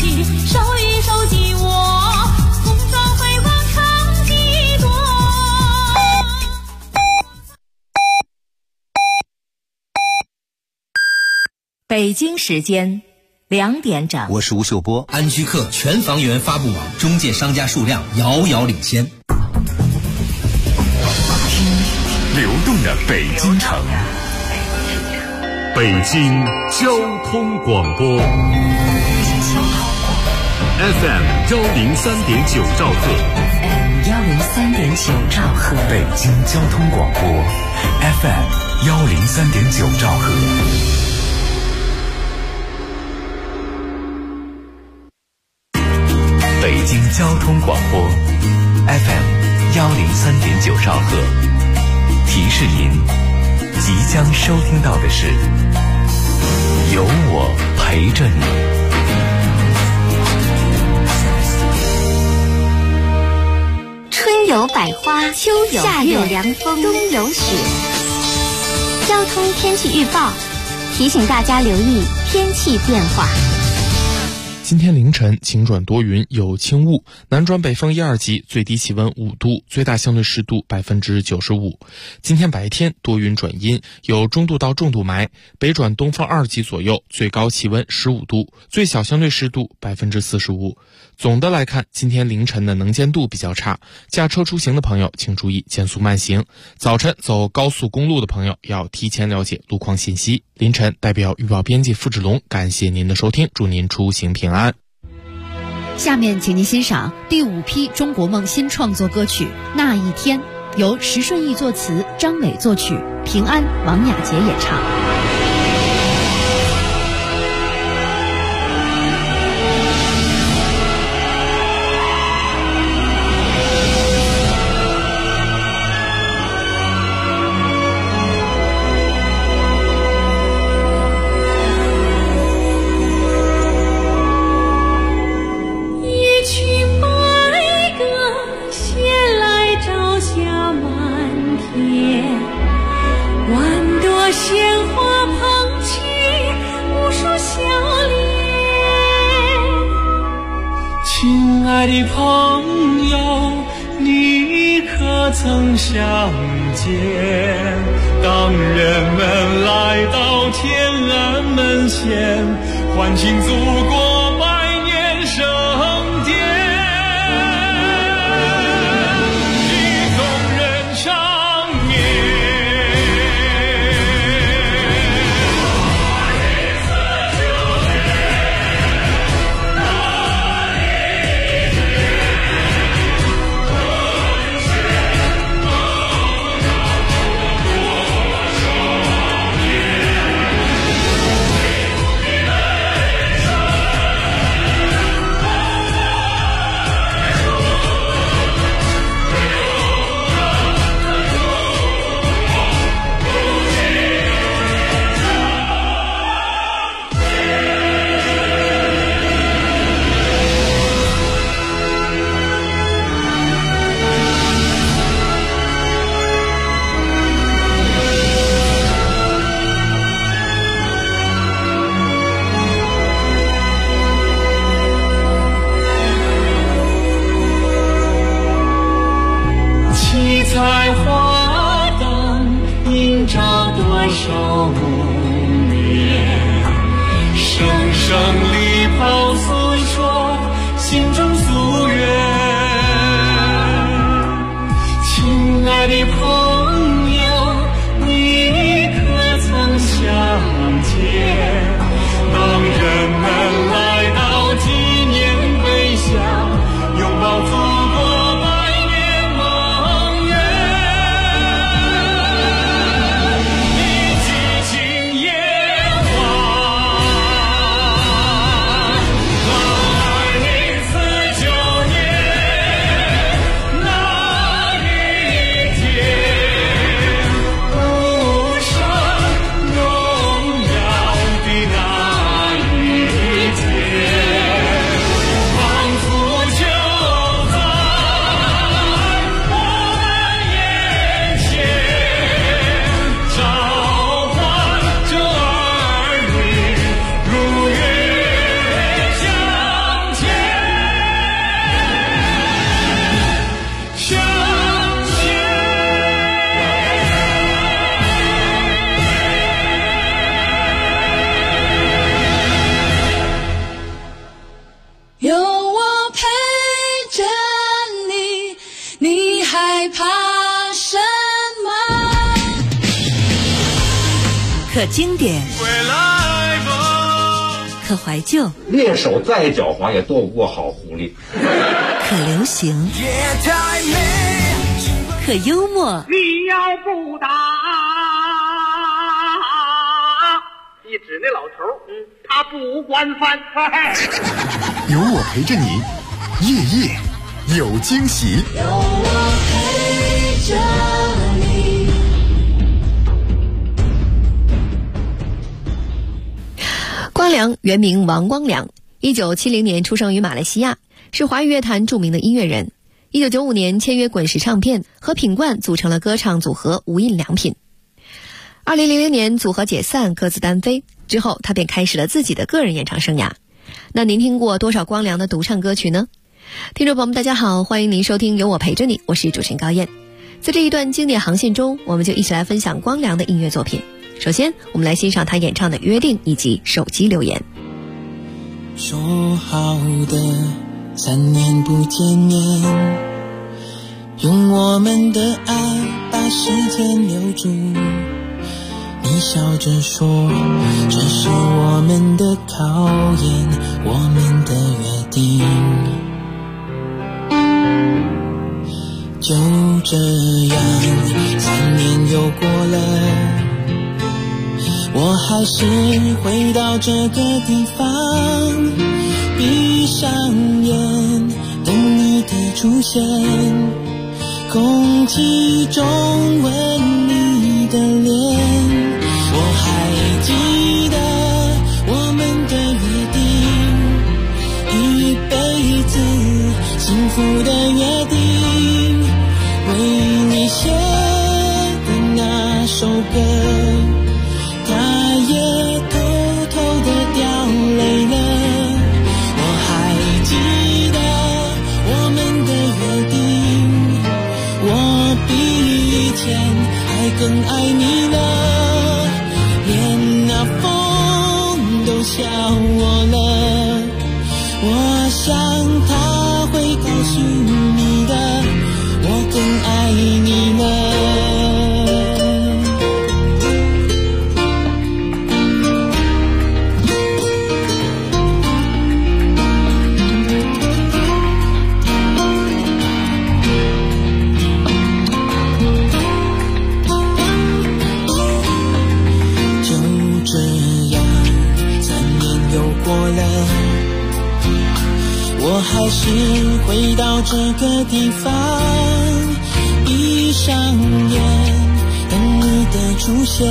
去，收一收紧我，红妆回望长几多。 北京时间2点整， 我是吴秀波。 安居客全房源发布网中介商家数量遥遥领先。 流动的北京城，北京交通广播 FM 103.9兆赫 103.9兆赫， 北京交通广播 FM 103.9兆赫。北京交通广播 FM 103.9兆赫，提示您即将收听到的是有我陪着你。 春有百花，秋有夏有凉风，冬有雪。交通天气预报提醒大家留意天气变化。 今天凌晨晴转多云，有轻雾，南转北风1、2级，最低气温5度，最大相对湿度95%。今天白天多云转阴，有中度到重度霾，北转东风2级左右，最高气温15度，最小相对湿度45%。总的来看，今天凌晨的能见度比较差，驾车出行的朋友请注意减速慢行。早晨走高速公路的朋友要提前了解路况信息。凌晨代表预报编辑付志龙，感谢您的收听，祝您出行平安。 下面请您欣赏第5批中国梦新创作歌曲《那一天》，由石顺义作词，张伟作曲，平安、王雅洁演唱。 鲜花捧起无数笑脸，亲爱的朋友，你可曾想见，当人们来到天安门前，欢庆祖国百年盛典，一众人长眠。 怕什么？ 可经典，可怀旧， 猎手再狡猾也躲不过好狐狸。 可流行，可幽默。 你要不打，一指那老头，他不管饭。 有我陪着你，夜夜有惊喜。 有我陪着你。 光良原名王光良，1970年出生于马来西亚，是华语乐坛著名的音乐人。1995年签约滚石唱片，和品冠组成了歌唱组合无印良品。2000年组合解散，各自单飞，之后他便开始了自己的个人演唱生涯。那您听过多少光良的独唱歌曲呢？听众朋友们大家好，欢迎您收听有我陪着你，我是主持人高燕。在这一段经典航线中，我们就一起来分享光良的音乐作品。首先我们来欣赏他演唱的《约定》以及手机留言。 说好的3年不见面，用我们的爱把时间留住。你笑着说，这是我们的考验，我们的约定。就这样3年又过了，我还是回到这个地方，闭上眼等你的出现，空气中闻你的脸。我还记得我们的约定，一辈子幸福的约定，为你写的那首歌，他也偷偷地掉泪了。我还记得我们的约定，我比以前还更爱你了，连那风都笑我了。我想他会告诉你的，我更爱你了。我还是回到这个地方，闭上眼等你的出现，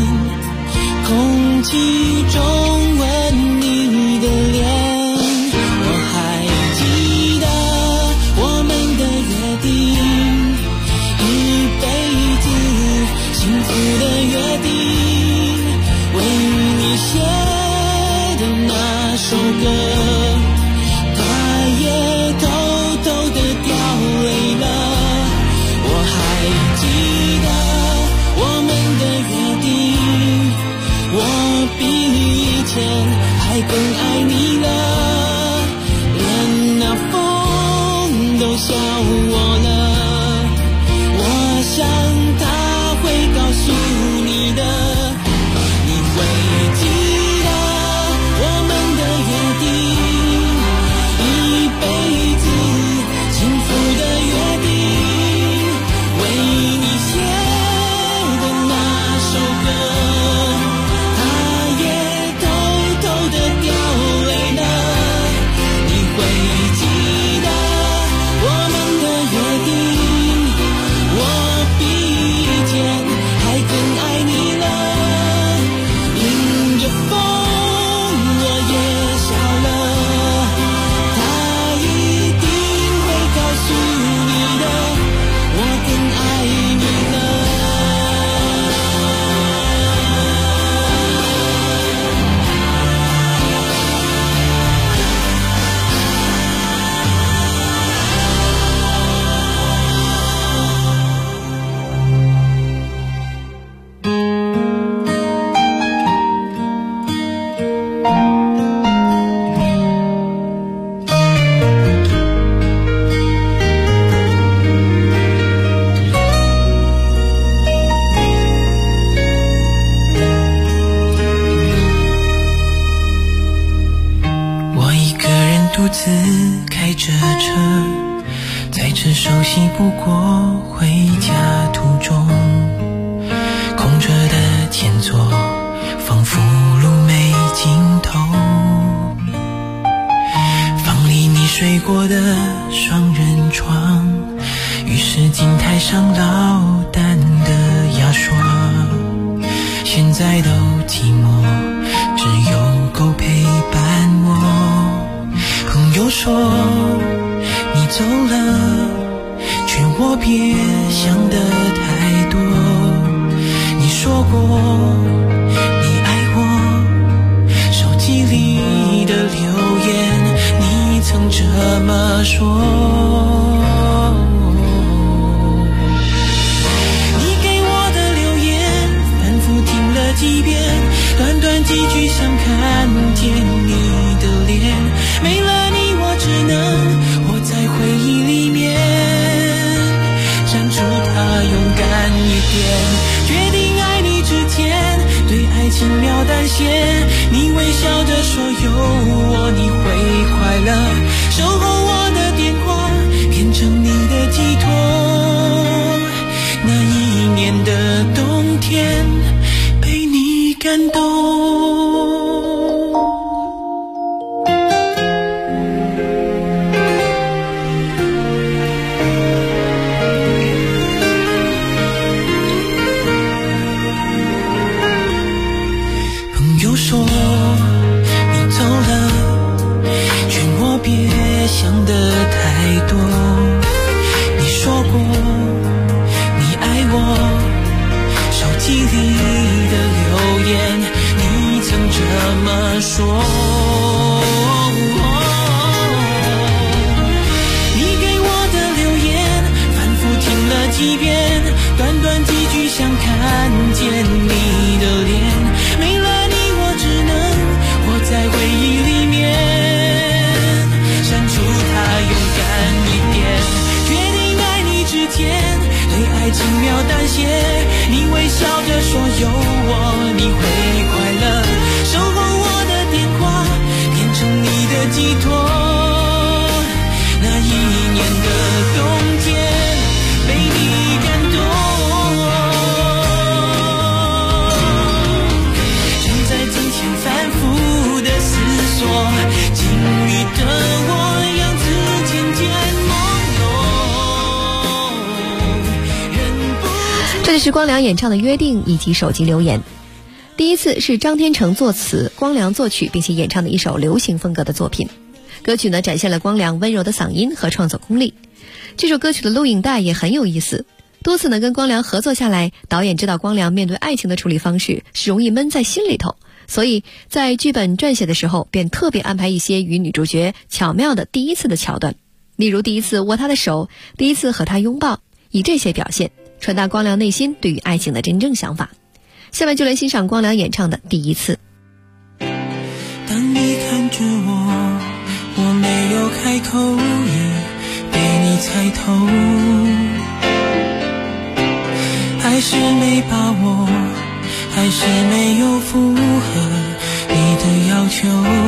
空气中闻你的脸。我还记得我们的约定，一辈子幸福的约定，为你写的那首歌，也偷偷地掉泪了。我还记得我们的约定，我比以前独自开着车，在这熟悉不过回家途中，空着的前座仿佛路没尽头，房里你睡过的双人床，于是镜台上老淡的牙刷，现在都寂寞，只有狗陪伴我。朋友说你走了，劝我别想得太多，你说过你爱我，手机里的留言你曾这么说，你给我的留言反复听了几遍，短短几句想看见你的脸，没了你我只能活在回忆里面，删除它勇敢一点，决定爱你之前对爱轻描淡写，你微笑着说有我你会快乐，守候我的电话变成你的寄托，那一年的冬天被你感动。说你走了，劝我别想得太多，你说过你爱我，手机里的留言你曾这么说，你给我的留言反复听了几遍，短短几句想看见你的脸，没了在回忆里面删除它勇敢一点，决定爱你之前对爱轻描淡写，你微笑着说有我你会快乐，守候我的电话变成你的寄托，那一年的冬天被你感动，正在镜前反复经历的我样子渐渐朦胧， 这里是光良演唱的《约定》以及手机留言。第一次是张天成作词，光良作曲，并且演唱的一首流行风格的作品。歌曲呢展现了光良温柔的嗓音和创作功力。这首歌曲的录影带也很有意思，多次呢跟光良合作下来，导演知道光良面对爱情的处理方式是容易闷在心里头，所以在剧本撰写的时候便特别安排一些与女主角巧妙的第一次的桥段，例如第一次握她的手，第一次和她拥抱，以这些表现传达光良内心对于爱情的真正想法。下面就来欣赏光良演唱的第一次。 当你看着我，我没有开口，已被你猜透，还是没把握，还是没有符合你的要求，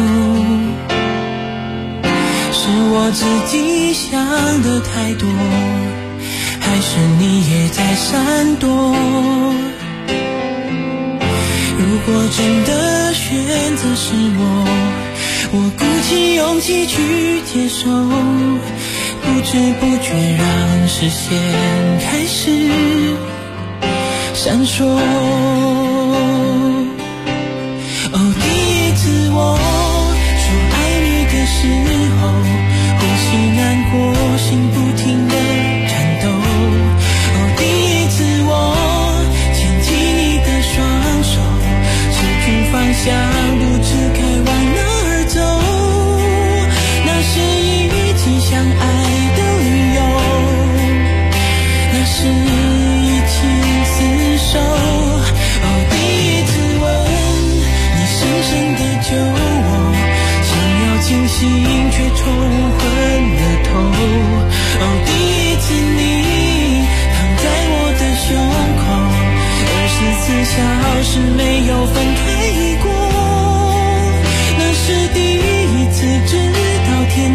是我自己想的太多，还是你也在闪躲，如果真的选择是我鼓起勇气去接受，不知不觉让视线开始闪烁。第一次我说爱你的时候，呼吸难过，心不停地颤抖。第一次我牵起你的双手，失去方向，不知该往哪儿走，那是一起相爱的理由，那是一起厮守。第一次吻你深深地救我，想要清醒却冲昏了头。第一次你躺在我的胸口，24小时没有分开过，那是第一次知道天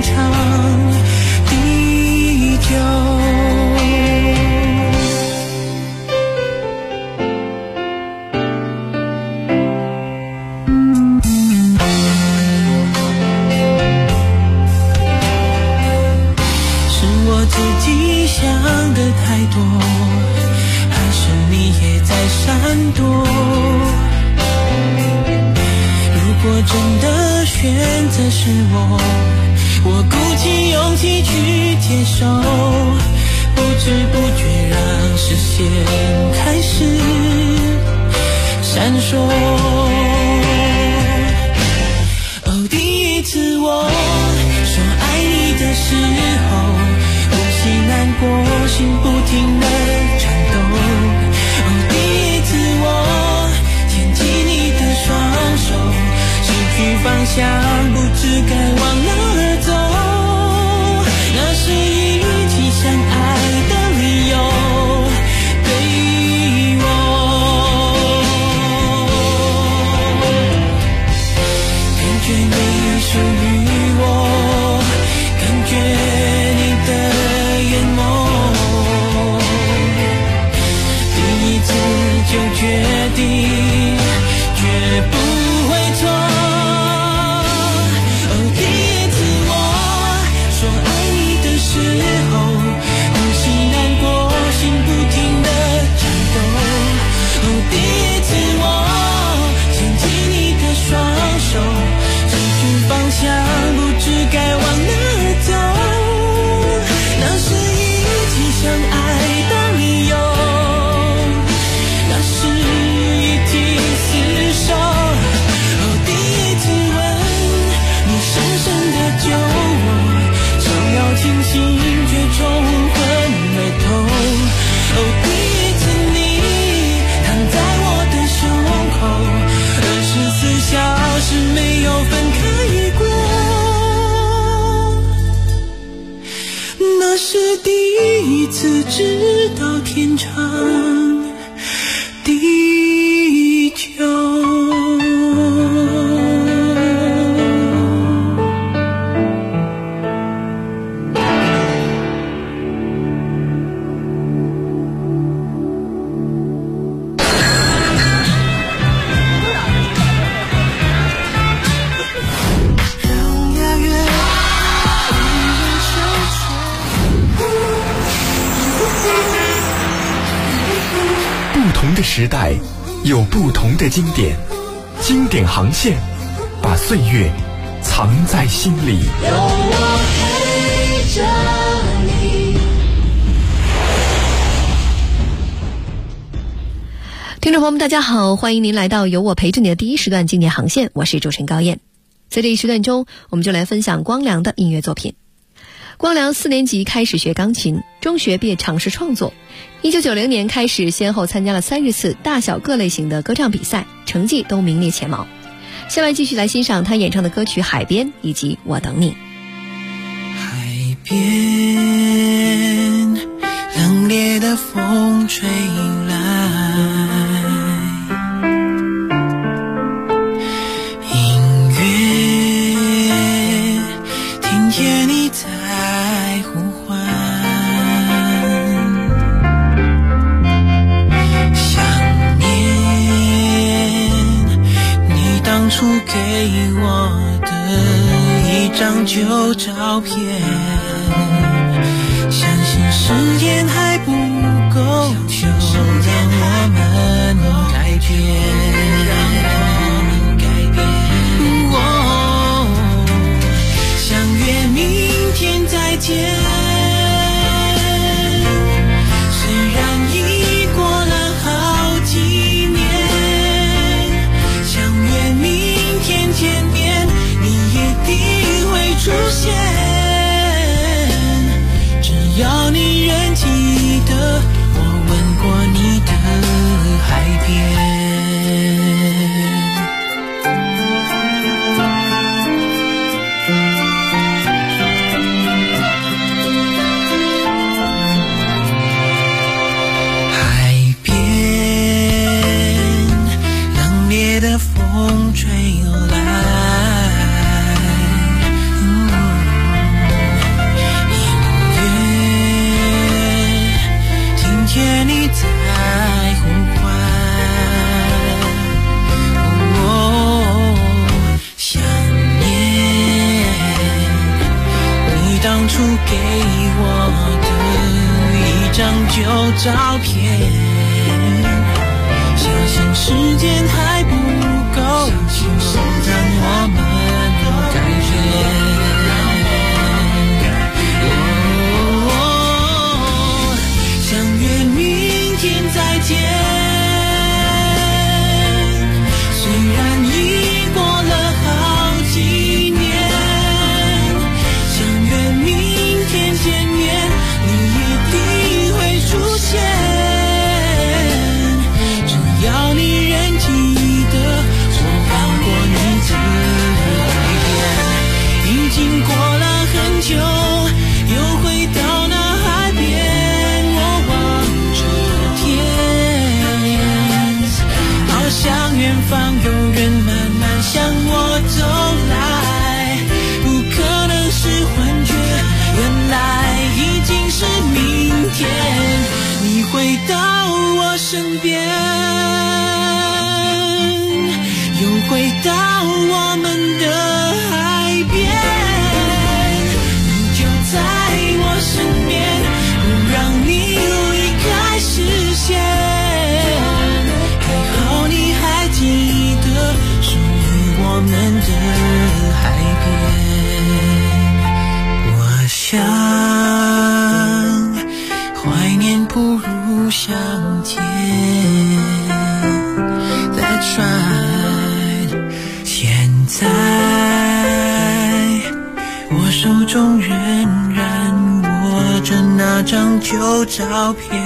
自己想的太多，还是你也在闪躲？如果真的选择是我鼓起勇气去接受，不知不觉让视线开始闪烁。哦，第一次我说爱你的时候，呼吸难过，心不停地颤抖。哦，第一次我牵起你的双手，失去方向，不知该往哪儿走。那是一起相爱的理由，对我感觉你属于我，感觉你的眼眸，第一次就决定绝不会错。时候，呼吸难过，心不停地颤抖。哦，第一次我牵起你的双手，失去方向，不知该往哪儿走。那是一起相爱的理由，那是一起厮守。哦，第一次吻你，深深地救我。要清醒却冲昏了头。哦，第一次你躺在我的胸口，24小时没有分开过。那是第一次知道天长地久。 不同的时代有不同的经典，经典航线把岁月藏在心里。有我陪着你。 听众朋友们大家好，欢迎您来到有我陪着你的第一时段经典航线，我是主持人高燕。在这一时段中，我们就来分享光良的音乐作品。光良4年级开始学钢琴，中学毕业尝试创作。1990年开始先后参加了30次大小各类型的歌唱比赛，成绩都名列前茅。下面继续来欣赏他演唱的歌曲《海边》以及《我等你》。 海边，冷冽的风吹来，音乐听见你在呼唤，想念你当初给我的一张旧照片，相信时间还不够久，让我们改变。相约明天再见，虽然已过了好几年，相约明天见面，你一定会出现。只要你仍记得我吻过你的海边。海边，冷冽的风吹来，听见你在呼唤， 当初给我的一张旧照片，相信时间还不够让我们改变。相约明天再见，虽然已过了好几年，相约明天见面，你一定会出现，只要你仍记得我看过你的海边，已经过了很久，又回到那海边，我望着天，好像远方有人慢慢向我走来，不可能是幻觉，原来已经是明天，你回到我身边，又回到我们的海边，你就在我身边，不让你离开视线，还好你还记得属于我们的海边。我想怀念不如相见， That's right。 现在我手中仍然握着那张旧照片，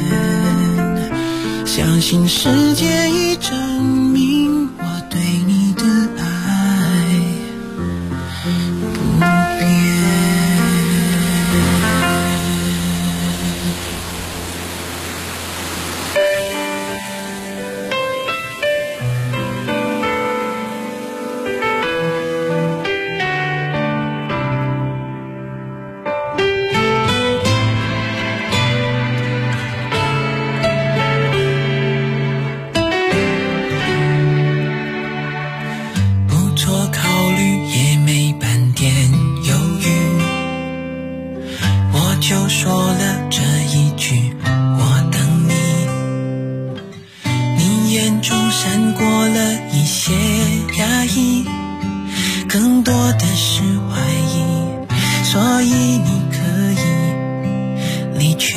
相信时间已证明我对你的爱不变。就说了这一句我等你，你眼中闪过了一些压抑，更多的是怀疑，所以你可以离去。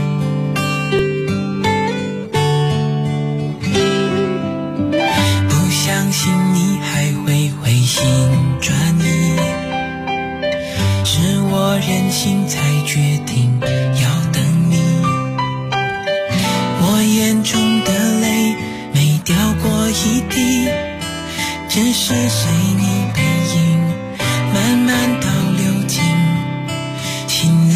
不相信你还会回心转意，是我任性才决定要等你，我眼中的泪没掉过一滴，只是随你背影慢慢倒流进心里。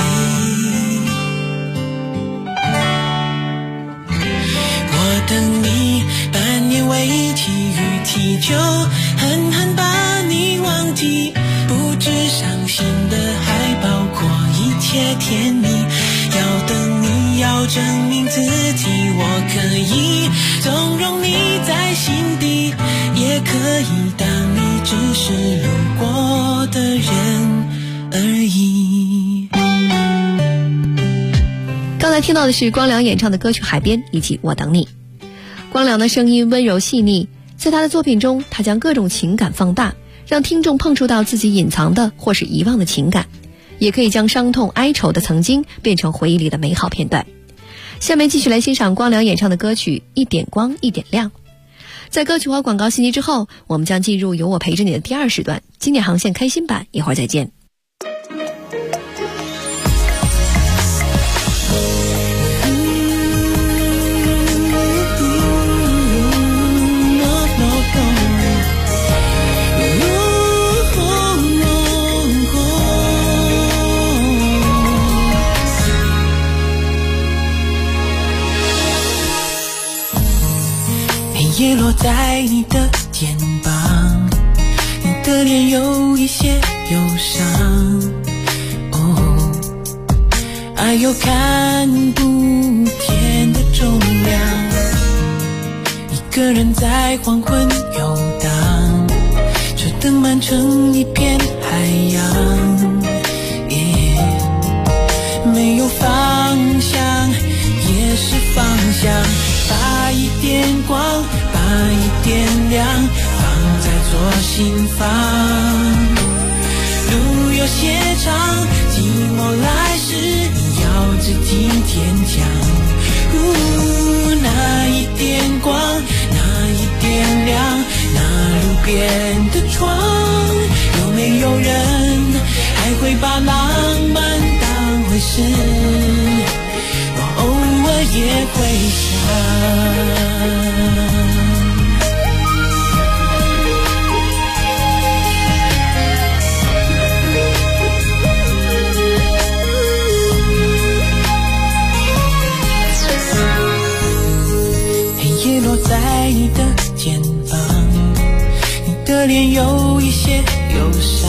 我等你半年为期与祈求，狠狠把你忘记，不止伤心的还包括一切甜蜜，要等你要证明自己，我可以纵容你在心底，也可以当你只是路过的人而已。 刚才听到的是光良演唱的歌曲《海边》以及《我等你》。光良的声音温柔细腻，在他的作品中，他将各种情感放大，让听众碰触到自己隐藏的或是遗忘的情感，也可以将伤痛哀愁的曾经变成回忆里的美好片段。下面继续来欣赏光良演唱的歌曲《一点光一点亮》。在歌曲和广告信息之后，我们将进入有我陪着你的第二时段，经典航线开心版，一会儿再见。 叶落在你的肩膀，你的脸有一些忧伤，哦，爱有看不见的重量，一个人在黄昏游荡，车灯满成一片海洋， 想，把一点光，把一点亮，放在左心房。路有些长，寂寞来时，你要自己坚强。那一点光，那一点亮，那路边的窗，有没有人还会把浪漫当回事？我偶尔也会想。黑夜落在你的肩膀，你的脸有一些忧伤。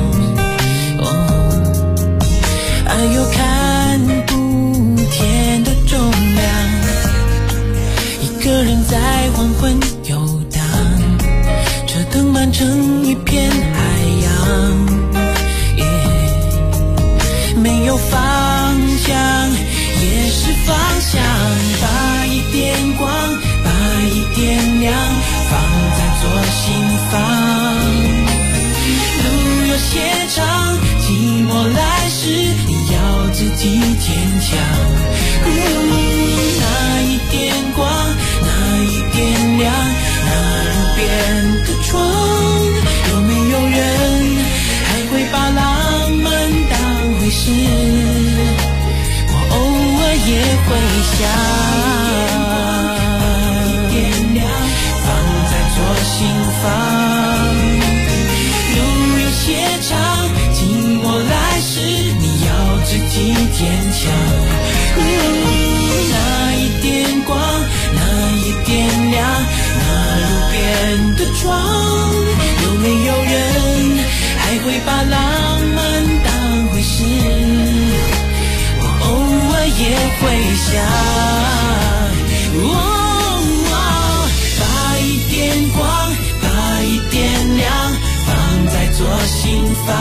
爱有看不见的重量，一个人在黄昏游荡，车灯漫成一片海洋，没有方向也是方向，把一点光，把一点亮，放在左心房。路有些长，寂寞来时，你要自己坚强。那一点光，那一点亮，那路边的窗，有没有人还会把浪漫当回事？我偶尔也会想。一点亮，放在左心房。路有些长，寂寞来时，你要自己坚强。那一点光，那一点亮，那路边的窗，有没有人还会把浪漫当回事？我偶尔也会想。把一点光，把一点亮，放在左心房。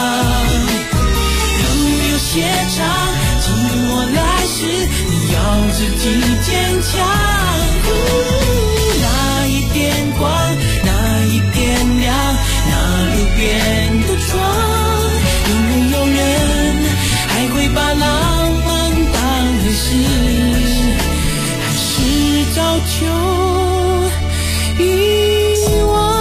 路有些长，寂寞来时，你要自己坚强。那一点光，那一点亮，那路边的窗，有没有人还会把浪漫当回事？还是早就遗忘？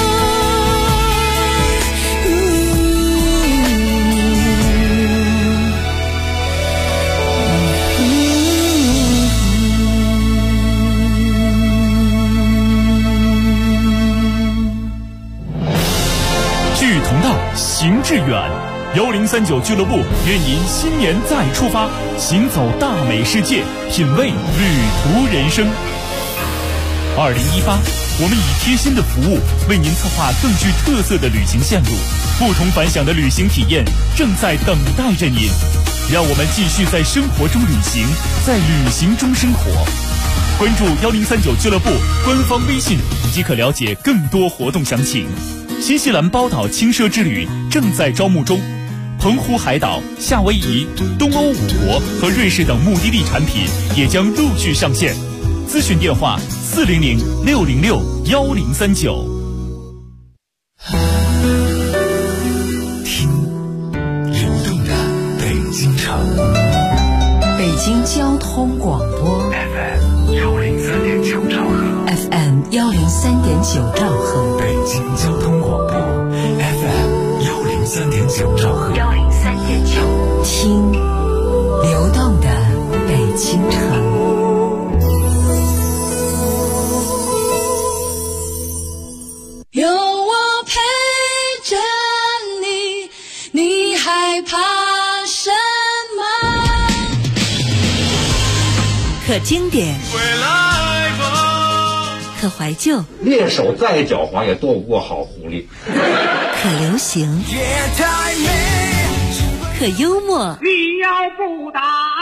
志同道，行志远。1039俱乐部愿您新年再出发，行走大美世界，品味旅途人生。2018，我们以贴心的服务为您策划更具特色的旅行线路，不同凡响的旅行体验正在等待着您。让我们继续在生活中旅行，在旅行中生活。关注1039俱乐部官方微信即可了解更多活动详情。新西兰包岛轻奢之旅正在招募中，澎湖海岛、夏威夷、东欧5国和瑞士等目的地产品也将陆续上线。咨询电话400-606-1039。 听流动的北京城， 北京交通广播 FM103.9兆赫 ，FM103.9兆赫， 北京交通广播 FM103.9兆赫 ，103.9，听流动的北京城。 有我陪着你，你害怕什么？ 可经典，可怀旧， 猎手再狡猾也躲不过好狐狸。 可流行，可幽默。 你要不打，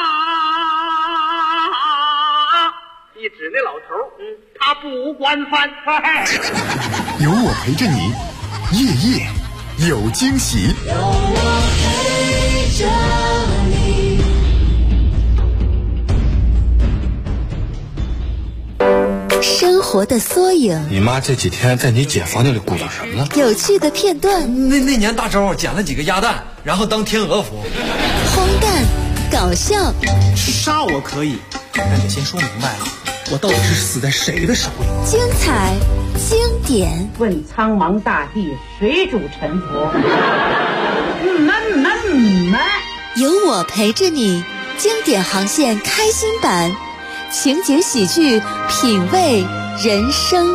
一指那老头，他不惯犯。 有我陪着你，夜夜有惊喜。 有我陪着你。 活的缩影。 你妈这几天在你姐房间里鼓捣什么呢？ 有趣的片段。 那年大周捡了几个鸭蛋，然后当天鹅服。 荒诞，搞笑。 杀我可以，但得先说明白了，我到底是死在谁的手里。 精彩，经典。 问苍茫大地，谁主沉浮？ 有我陪着你，经典航线开心版，情景喜剧，品味人生。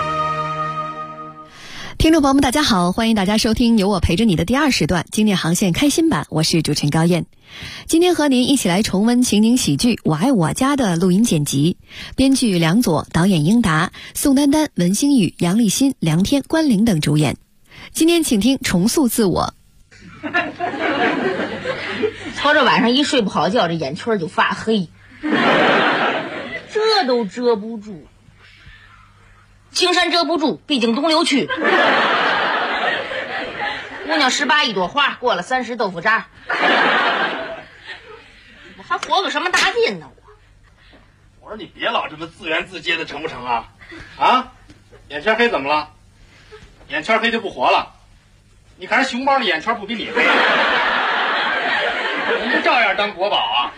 听众朋友们大家好，欢迎大家收听有我陪着你的第2时段经典航线开心版，我是主持人高燕。今天和您一起来重温情景喜剧《我爱我家》的录音剪辑，编剧梁左，导演英达，宋丹丹、文星宇、杨立新、梁天、关凌等主演。今天请听重塑自我。 瞧这晚上一睡不好觉，这眼圈就发黑，遮都遮不住。青山遮不住，毕竟东流去。姑娘18一朵花，过了30豆腐渣。我还活个什么大劲呢？ 我说你别老这么自圆自揭的，成不成啊？啊，眼圈黑怎么了？眼圈黑就不活了？你看人熊猫的眼圈不比你黑，你们照样当国宝啊！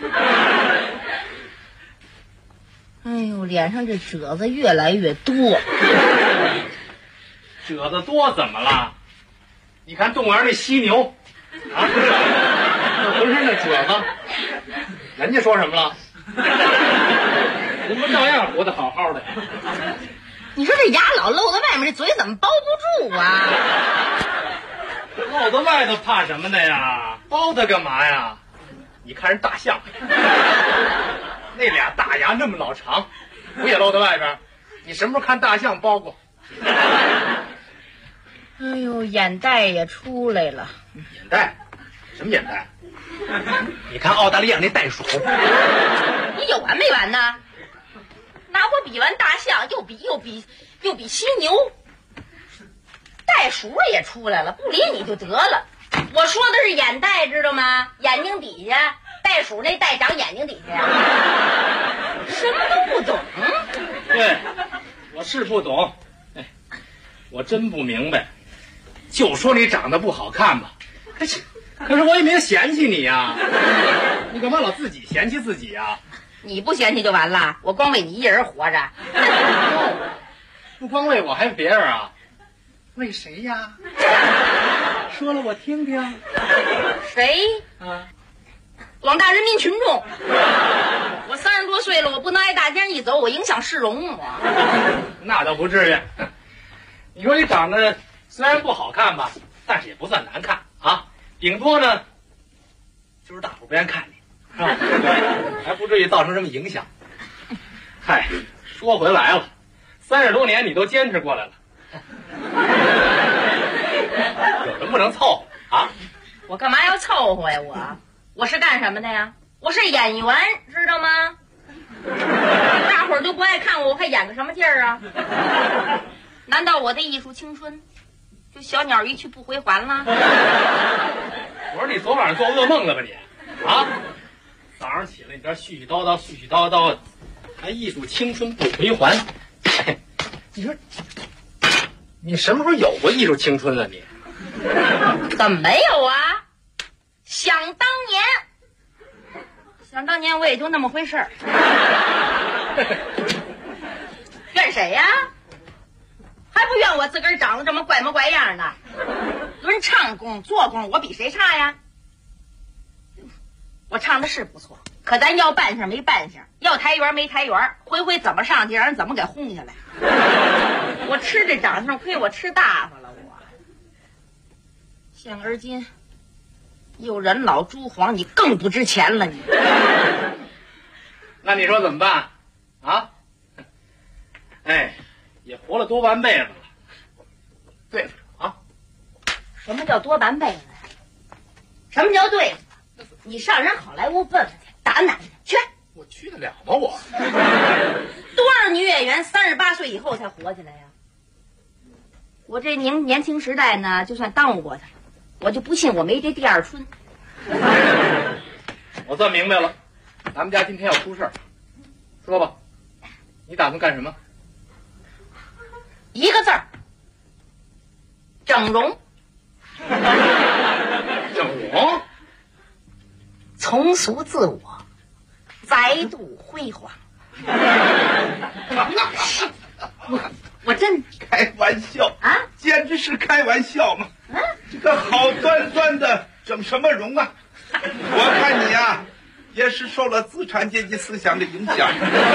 哎呦，脸上这褶子越来越多。 褶子多怎么了？你看动物园那犀牛啊，那浑身的褶子，人家说什么了？人不照样活得好好的？ 你说这牙老露在外面，这嘴怎么包不住啊？ 露在外头怕什么的呀？包它干嘛呀？你看人大象，那俩大牙那么老长，不也露在外边？你什么时候看大象包过？ 哎呦，眼袋也出来了。 眼袋？什么眼袋？你看澳大利亚那袋鼠。 你有完没完呢？拿我比完大象，又比犀牛，袋鼠也出来了，不理你就得了。我说的是眼袋，知道吗？眼睛底下，袋鼠那袋长眼睛底下呀。什么都不懂。 对，我是不懂。哎，我真不明白。就说你长得不好看吧，可是我也没有嫌弃你呀。你干嘛老自己嫌弃自己呀？ 你不嫌弃就完了，我光为你一人活着。 不光为我，还有别人啊？为谁呀？说了我听听。 谁啊？广大人民群众。我30多岁了，我不能挨大街上一走，我影响市容我。 那倒不至于。你说你长得虽然不好看吧，但是也不算难看啊。顶多呢，就是大伙不愿看你，是吧？还不至于造成什么影响。嗨，说回来了，30多年你都坚持过来了。有什么不能凑合啊？ 我干嘛要凑合呀？我是干什么的呀？我是演员，知道吗？大伙儿就不爱看我还演个什么劲儿啊？难道我的艺术青春就小鸟一去不回还了？ 我说你昨晚上做噩梦了吧你？啊？早上起来你这絮絮叨叨，还艺术青春不回还？你说你什么时候有过艺术青春了你？ 怎么没有啊？想当年我也就那么回事儿。怨谁呀？还不怨我自个儿长得这么怪模怪样的。论唱功做工我比谁差呀？我唱的是不错，可咱要扮相没扮相，要台缘没台缘，回怎么上去让人怎么给轰下来。我吃这掌声亏我吃大发了我。现而今又人老珠黄，你更不值钱了你。 那你说怎么办啊？哎，也活了多半辈子了，对付啊！ 什么叫多半辈子呀？什么叫对付？你上人好莱坞问问去，打奶奶去！ 我去得了吗我？ 多少女演员38岁以后才活起来呀？我这年轻时代呢，就算耽误过他，我就不信我没这第二春。 我算明白了，咱们家今天要出事儿。说吧，你打算干什么？ 一个字儿，整容。 整容， 重塑自我，再度辉煌。我真开玩笑啊， 简直是开玩笑嘛！这个好端端的整什么容啊？我看你啊，也是受了资产阶级思想的影响。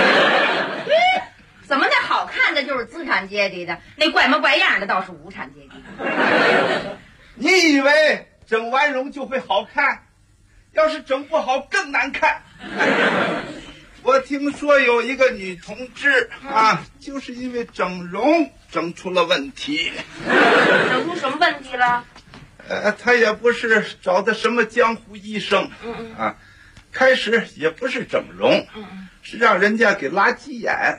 怎么那好看的就是资产阶级的，那怪模怪样的倒是无产阶级。 你以为整完容就会好看？要是整不好更难看。我听说有一个女同志啊，就是因为整容整出了问题。 整出什么问题了？ 她也不是找的什么江湖医生，开始也不是整容，是让人家给拉鸡眼。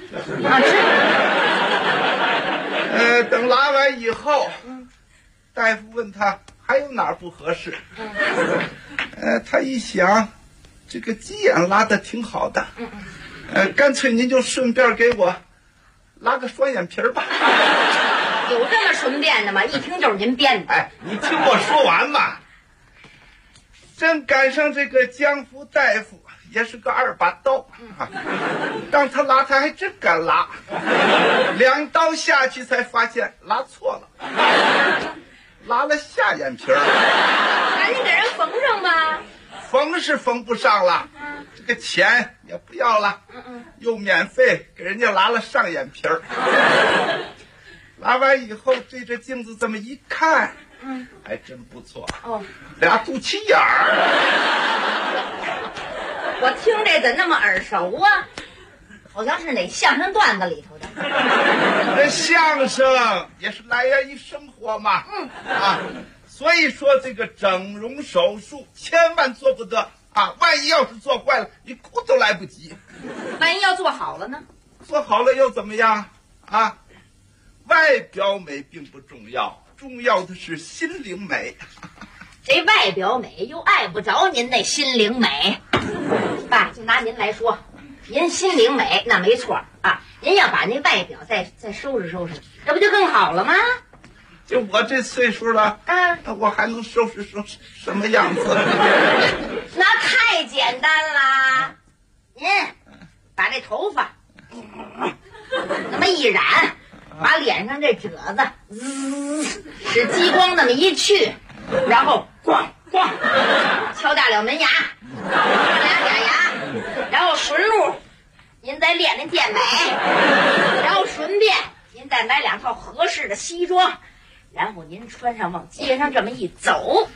等拉完以后，大夫问他还有哪儿不合适，他一想，这个鸡眼拉的挺好的，干脆您就顺便给我拉个双眼皮儿吧。 有这么顺便的吗？一听就是您编的。 哎，你听我说完嘛。真赶上这个江湖大夫也是个二把刀让他拉他还真敢拉，2刀下去才发现拉错了，拉了下眼皮儿。 赶紧给人缝上吧。 缝是缝不上了，这个钱也不要了，又免费给人家拉了上眼皮儿。拉完以后对着镜子这么一看，还真不错，2肚脐眼儿。 我听这怎那么耳熟啊？好像是哪相声段子里头的。 这相声也是来源于生活嘛，所以说这个整容手术千万做不得啊！万一要是做坏了，你哭都来不及。 万一要做好了呢？ 做好了又怎么样啊？外表美并不重要，重要的是心灵美。 这外表美又碍不着您那心灵美。爸，就拿您来说，您心灵美那没错啊，您要把那外表再收拾收拾，这不就更好了吗？ 就我这岁数了，我还能收拾收拾什么样子？ 那太简单啦！您把这头发那么一染，把脸上这褶子使激光那么一去，然后咣咣敲大了门牙，俩假牙，然后顺路您再练练健美，然后顺便您再买2套合适的西装，然后您穿上往街上这么一走，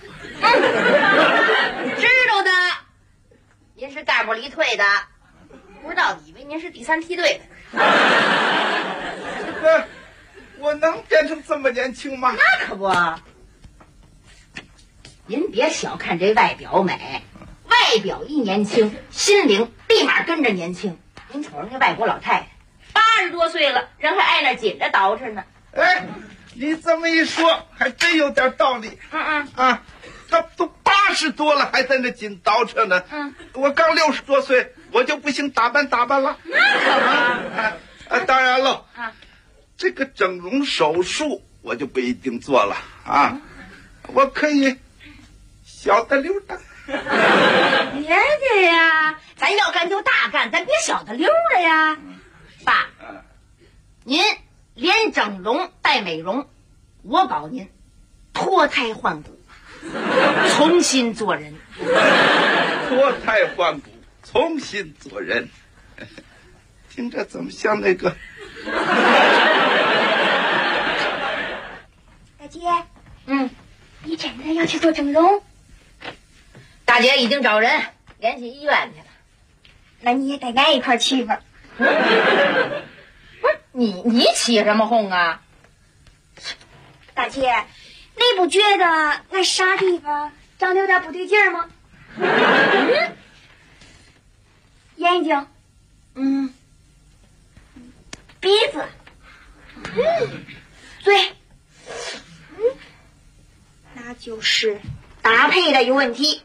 知道的您是干部离退的，不知道以为您是第3梯队的。 这个我能变成这么年轻吗？ 那可不，您别小看这外表美，外表一年轻，心灵立马跟着年轻。您瞅人家外国老太太，80多岁了，人还挨那紧着捯饬呢。 哎，你这么一说，还真有点道理。他都80多了，还在那紧捯饬呢。我刚60多岁，我就不行打扮打扮了。 那可不。当然了，这个整容手术我就不一定做了啊，我可以小的溜的。 别介呀，咱要干就大干，咱别小的溜的呀。爸，您连整容带美容，我保您脱胎换骨，重新做人。 脱胎换骨，重新做人，听着怎么像那个？ 大姐，你真的要去做整容？ 大姐已经找人联系医院去了。 那你也带俺一块去吧。 不是你起什么哄啊？ 大姐，你不觉得俺啥地方长得有点不对劲儿吗？眼睛，鼻子，嘴，那就是搭配的有问题。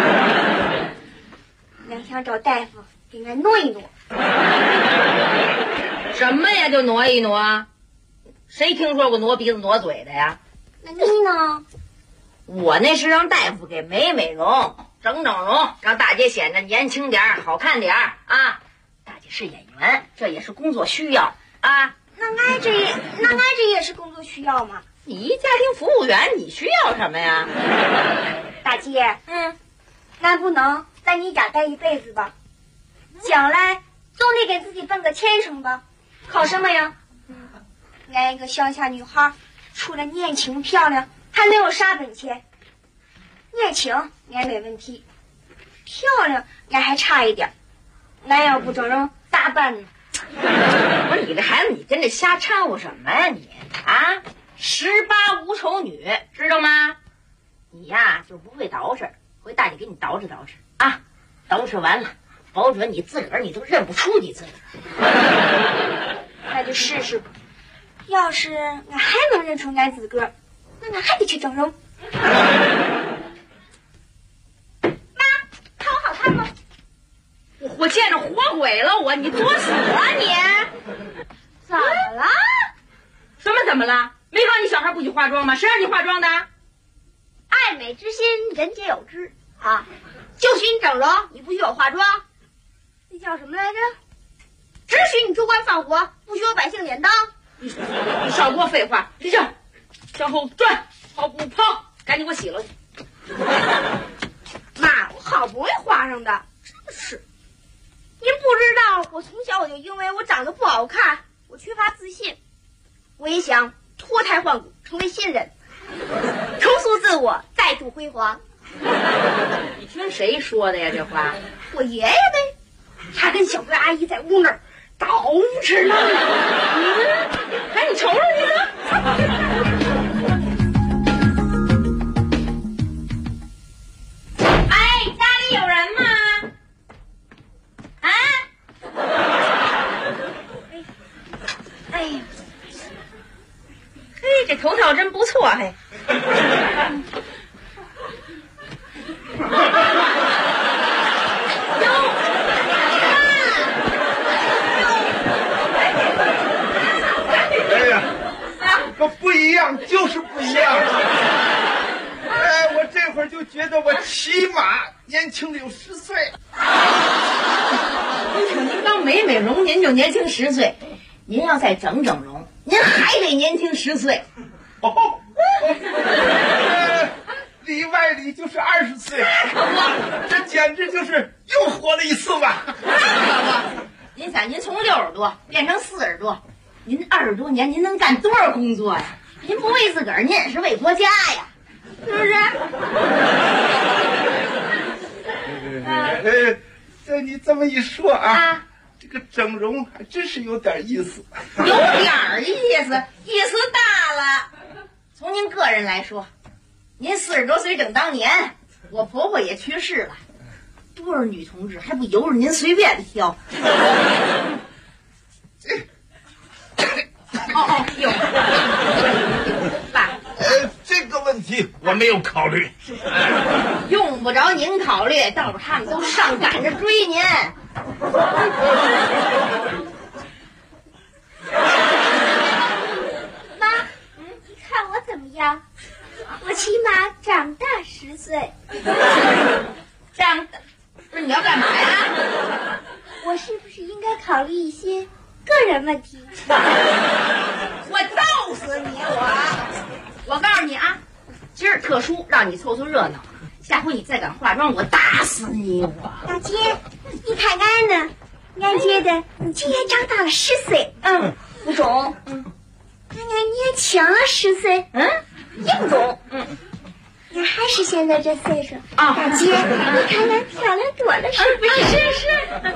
俺想找大夫给俺挪一挪。 什么呀？就挪一挪啊？ 谁听说过挪鼻子挪嘴的呀？ 那你呢？ 我那是让大夫给美容、整容，让大姐显得年轻点儿、好看点儿啊。大姐是演员，这也是工作需要啊。 那俺这也是工作需要吗？ 你家庭服务员，你需要什么呀？ 大姐，俺不能在你家待一辈子吧？将来总得给自己奔个前程吧？靠什么呀？俺一个乡下女孩，除了年轻漂亮，还能有啥本钱？年轻俺没问题，漂亮俺还差一点。俺要不整容咋办呢？ 不是你这孩子，你跟着瞎掺和什么呀你啊？18无丑女，知道吗？你呀就不会捯饬，回大姐给你捯饬捯饬啊，捯饬完了，保准你自个儿你都认不出你自个儿。 那就试试吧。要是俺还能认出俺自个儿，那俺还得去整容。妈，看我好看吗？ 我见着活鬼了，你作死啊你！ 怎么了？ 怎么了？没告诉你小孩不许化妆吗？谁让你化妆的？ 爱美之心，人皆有之啊！就许你整容，你不许我化妆，那叫什么来着？只许你主管放火，不许我百姓脸当。 你少给我废话，立正，向后转，跑步跑，赶紧给我洗了去。 妈，我好不容易画上的，真是。您不知道，我从小我就因为我长得不好看，我缺乏自信，我也想脱胎换骨，成为新人，重塑自我，再铸辉煌。 你听谁说的呀？这话？ 我爷爷呗，他跟小贵阿姨在屋那儿捯饬呢。 哎，你瞅瞅你呢。哎，家里有人吗？啊？哎呀，嘿，这头套真不错，嘿。 哎呀，不一样就是不一样。哎，我这会儿就觉得我起码年轻了有10岁。 您刚美容，您就年轻10岁。您要再整容，您还得年轻10岁。 里外里就是20岁，这简直就是又活了一次吧。 您想，您从60多变成40多，您20多年，您能干多少工作呀？您不为自个儿，您也是为国家呀，是不是？ 这你这么一说啊，这个整容还真是有点意思。 有点意思，意思大了。从您个人来说，您40多岁整当年，我婆婆也去世了，多少女同志还不由着您随便挑。有。爸， 这个问题我没有考虑。 用不着您考虑，到时候他们都上赶着追您。 妈，你看我怎么样？我起码长大10岁。 长大？不是你要干嘛呀？ 我是不是应该考虑一些个人问题？ 我揍死你！我告诉你啊，今儿特殊，让你凑凑热闹。下回你再敢化妆，我打死你！ 大姐，你看俺呢，俺觉得你今年长大了10岁，不中，俺年轻了10岁，也不中，俺还是现在这岁数。大姐，你看俺漂亮多了，是不是？是。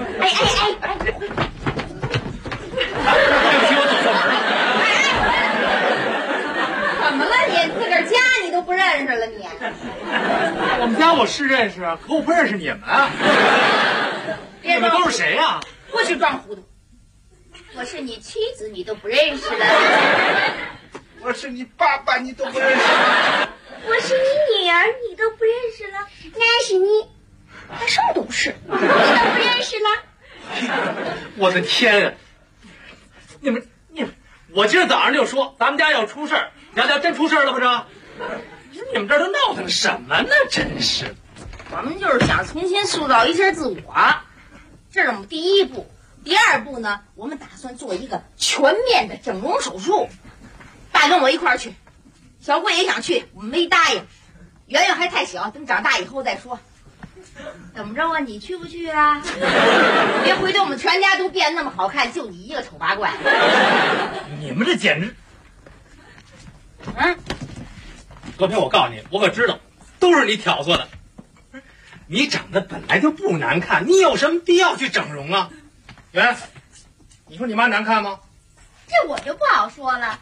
怎么了你？自个儿家你都不认识了你？ 我们家我是认识啊，可我不认识你们啊。你们都是谁呀？ 不许装糊涂！我是你妻子，你都不认识了。 我是你爸爸，你都不认识。 我是你女儿，你都不认识了。俺是你，俺什么都不是，你都不认识了。 我的天啊！ 我今儿早上就说咱们家要出事儿，要真出事儿了不成？你们这儿都闹腾什么呢？真是！ 我们就是想重新塑造一下自我，这是我们第一步。第二步呢，我们打算做一个全面的整容手术。爸跟我一块儿去，小慧也想去，我们没答应。圆圆还太小，等长大以后再说。怎么着啊？你去不去啊？别回头我们全家都变那么好看，就你一个丑八怪。 你们这简直…… 嗯， 和平，我告诉你，我可知道，都是你挑唆的。你长得本来就不难看，你有什么必要去整容啊？圆，你说你妈难看吗？ 这我就不好说了。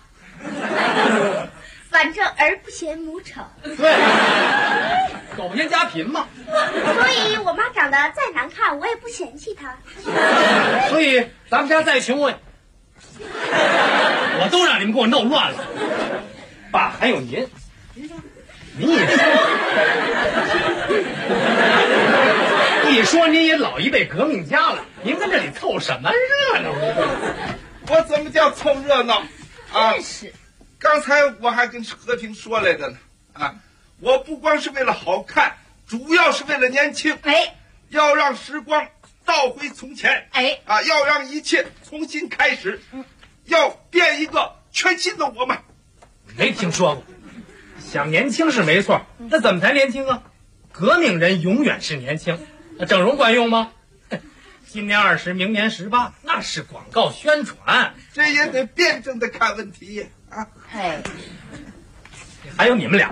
反正儿不嫌母丑， 对，狗不嫌家贫嘛。 所以我妈长得再难看，我也不嫌弃她。 所以咱们家再穷，我都让你们给我弄乱了。爸，还有您，你也一说您也老一辈革命家了，您跟这里凑什么热闹？ 我怎么叫凑热闹啊？ 真是。 刚才我还跟和平说来着呢，我不光是为了好看，主要是为了年轻。要让时光倒回从前。要让一切重新开始。要变一个全新的我们。 没听说过，想年轻是没错，那怎么才年轻啊？革命人永远是年轻。那整容管用吗？今年20，明年18，那是广告宣传， 这也得辩证的看问题啊！ 还有你们俩，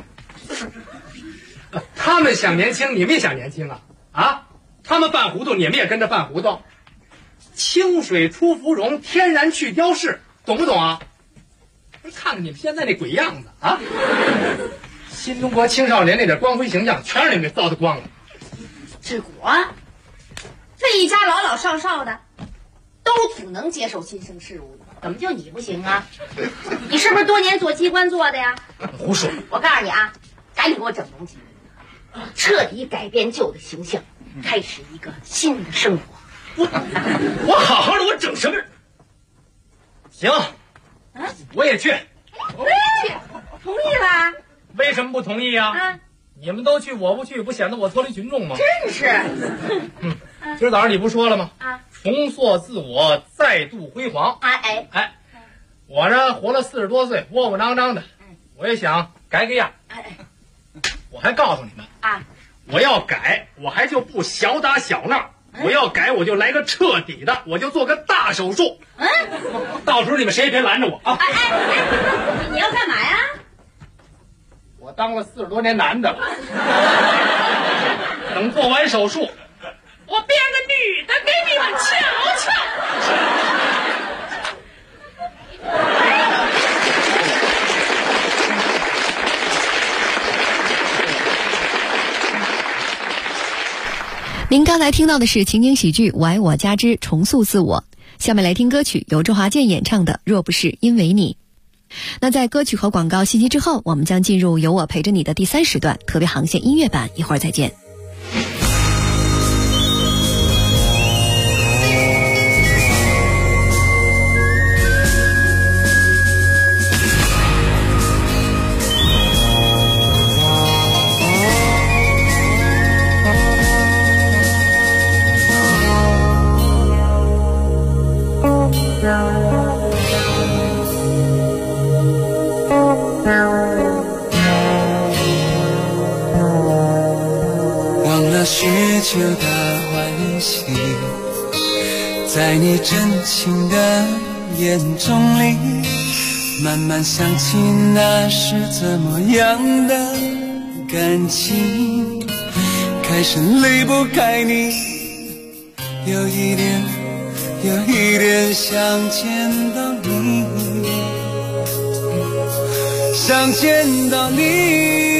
他们想年轻，你们也想年轻啊！他们犯糊涂，你们也跟着犯糊涂。清水出芙蓉，天然去雕饰，懂不懂啊？看看你们现在那鬼样子啊！新中国青少年那点光辉形象，全让你们给糟蹋光了。 治国，这一家老老少少的，都挺能接受新生事物的，怎么就你不行啊？你是不是多年做机关做的呀？ 胡说！ 我告诉你啊，赶紧给我整容起来，彻底改变旧的形象，开始一个新的生活。 我好好的，我整什么？行，我也去。 我也去，同意啦？ 为什么不同意啊？你们都去，我不去，不显得我脱离群众吗？ 真是。 今儿早上你不说了吗？重塑自我，再度辉煌。我呢，活了40多岁，窝窝囊囊的，我也想改个样。我还告诉你们我要改，我还就不小打小闹。我要改，我就来个彻底的，我就做个大手术。到时候你们谁也别拦着我啊！ 你要干嘛呀？ 我当了40多年男的了，等做完手术，我变个女的给你们瞧瞧。 您刚才听到的是情景喜剧《我爱我家之重塑自我》，下面来听歌曲，由周华健演唱的《若不是因为你》。那在歌曲和广告信息之后，我们将进入有我陪着你的第3时段特别航线音乐版，一会儿再见。 许久的欢喜，在你真情的眼中里，慢慢想起那是怎么样的感情，开始离不开你，有一点想见到你，想见到你。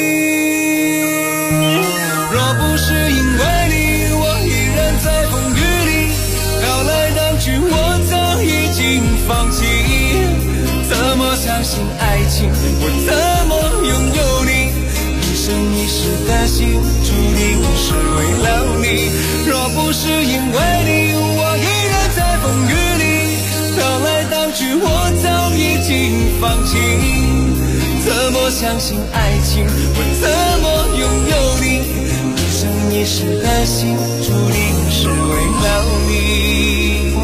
若不是因为你，我依然在风雨里飘来荡去，我早已经放弃。怎么相信爱情？我怎么拥有你？一生一世的心注定是为了你。若不是因为你，我依然在风雨里飘来荡去，我早已经弃？怎么相信爱情？我怎么拥有你？一生一世的心，注定是为了你。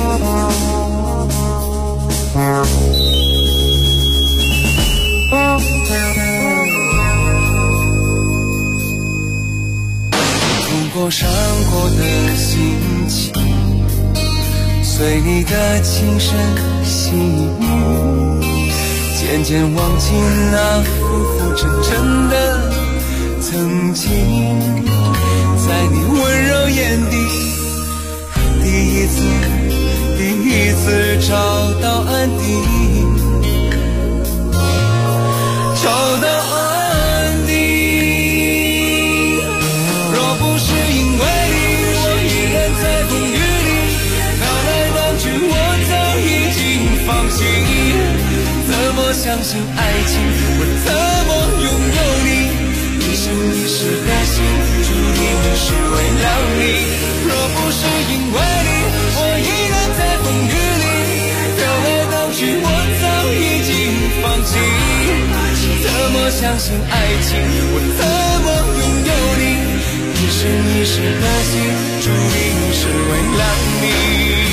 度过伤过的心情，随你的轻声细语，渐渐忘记那浮浮沉沉的曾经，在你温柔眼底，第一次找到安定，找到安定。若不是因为你，我依然在风雨里，飘来荡去，我早已经放弃。怎么相信爱情？我怎么拥有你？一生一世的心，注定是为了你。若不是因为你，我依然在风雨里，飘来荡去，我早已经放弃。怎么相信爱情？我怎么拥有你？一生一世的心，注定是为了你。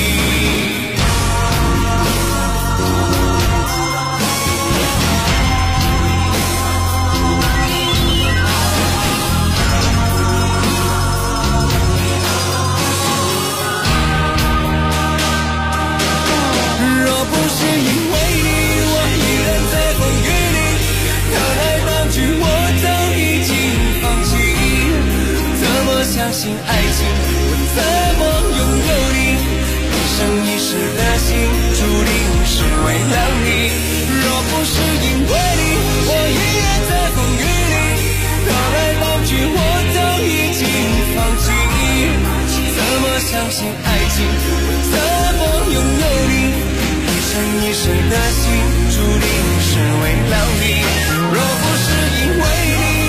相信爱情，我怎么拥有你？一生一世的心，注定是为了你。若不是因为你，我依然在风雨里，飘来荡去，我早已经放弃。怎么相信爱情？我怎么拥有你？一生一世的心，注定是为了你。若不是因为你，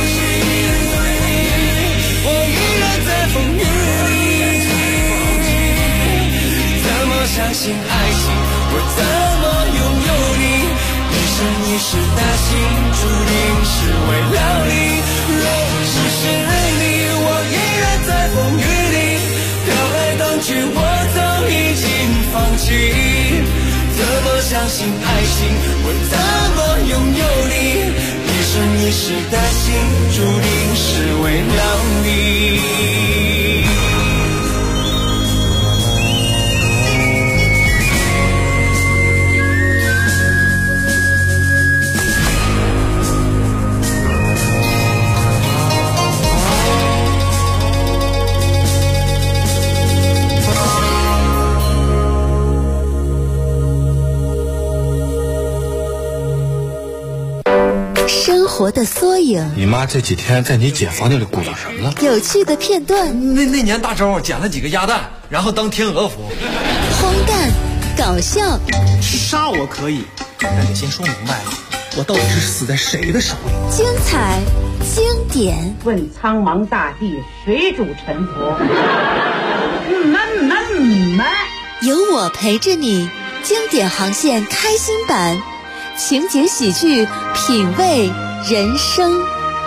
风雨里，怎么相信爱情？我怎么拥有你？一生一世的心，注定是为了你。若不是你，我依然在风雨里，飘来荡去，我早已经放弃。怎么相信爱情？我怎么拥有你？一生一世的心，注定是为了你。 生活的缩影， 你妈这几天在你姐房间里鼓捣什么了？ 有趣的片段， 那年大周捡了几个鸭蛋，然后当天鹅服。 荒诞，搞笑。 杀我可以，但得先说明白了，我到底是死在谁的手里？ 精彩，经典。 问苍茫大地，谁主沉浮？ 有我陪着你，经典航线开心版。情景喜剧，品味人生。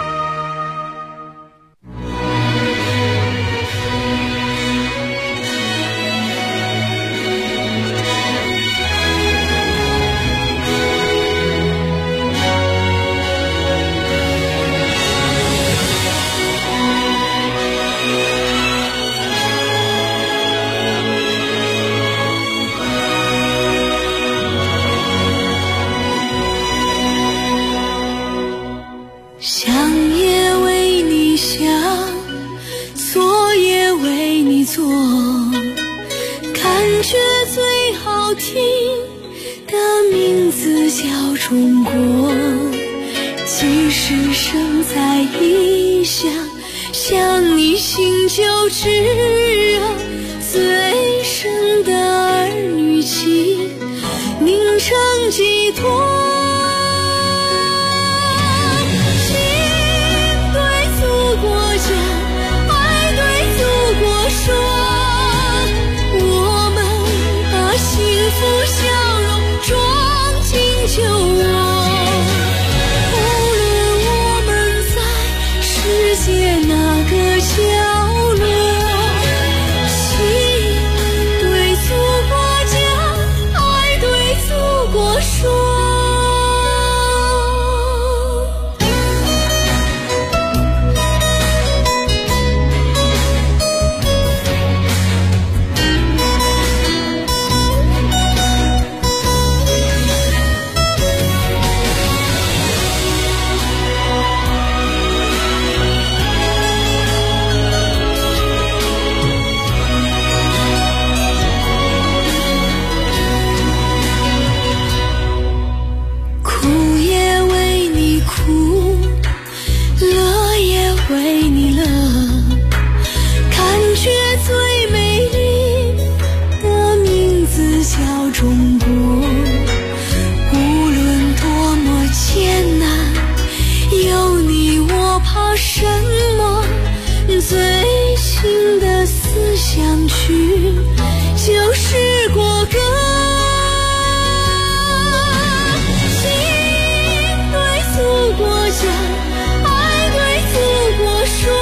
中国，即使生在异乡，想你心就炙热，最深的儿女情凝成寄托。心对祖国讲，爱对祖国说，我们把幸福笑容装进酒窝。 相聚，就是过客。心对祖国讲，爱对祖国说。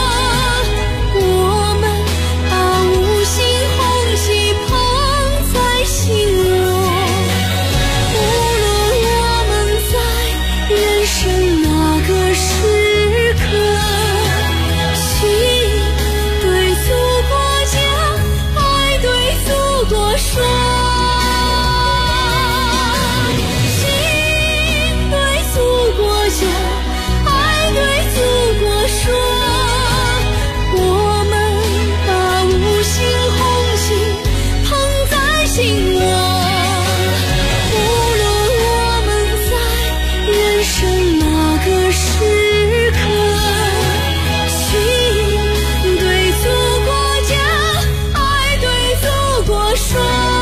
我们把五星红旗捧在心窝，无论我们在人生哪个时刻，心对祖国讲，爱对祖国说。心对祖国讲，爱对祖国说。我们把五星红旗捧在心窝，无论我们在人生哪个时刻，心对祖国讲，爱对祖国说。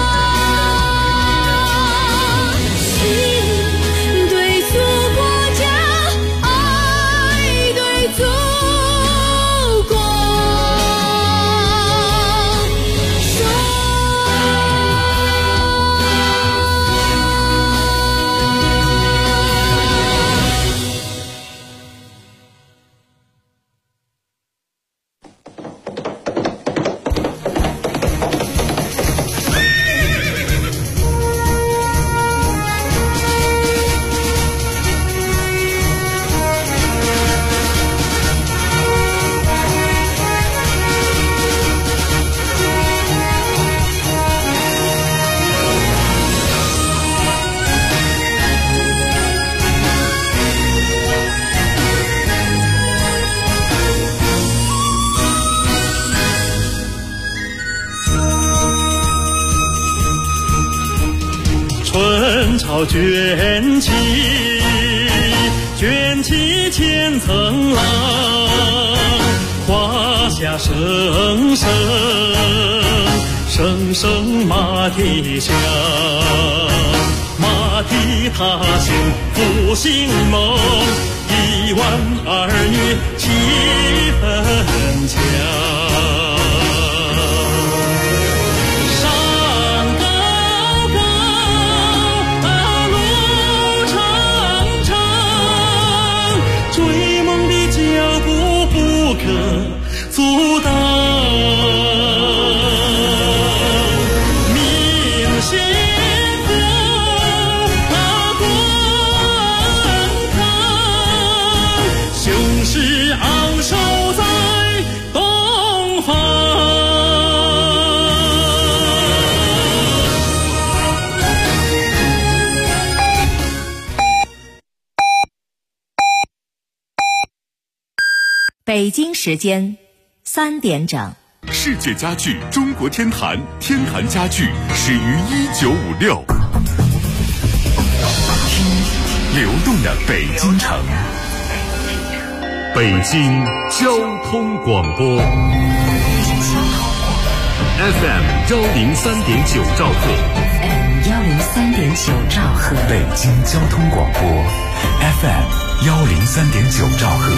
心对祖国讲，爱对祖国说。 春潮卷起，卷起千层浪，华夏声声，声声马蹄响，马蹄踏响复兴梦，1万儿女气氛强。阻挡，明先锋滚烫，雄狮昂首在东方。 北京时间3点整。 世界家具中国天坛，天坛家具始于1956。听流动的北京城，北京交通广播 FM 103.9兆赫 103.9兆赫， 北京交通广播 FM 103.9兆赫。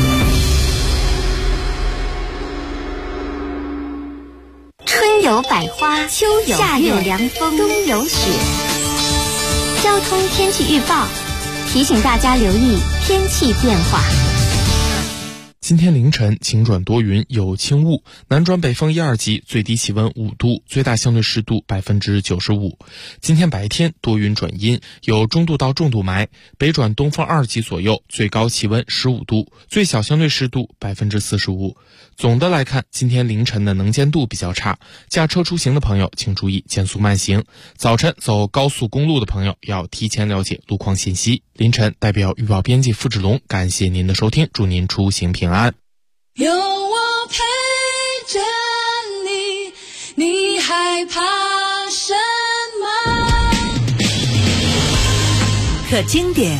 春有百花，秋有夏有凉风，冬有雪。交通天气预报提醒大家留意天气变化。 今天凌晨晴转多云，有轻雾，南转北风1、2级，最低气温5度，最大相对湿度95%。今天白天多云转阴，有中度到重度霾，北转东风2级左右，最高气温15度，最小相对湿度45%。总的来看，今天凌晨的能见度比较差，驾车出行的朋友请注意减速慢行。早晨走高速公路的朋友要提前了解路况信息。凌晨代表预报编辑付志龙，感谢您的收听，祝您出行平安。 有我陪着你，你害怕什么？ 可经典，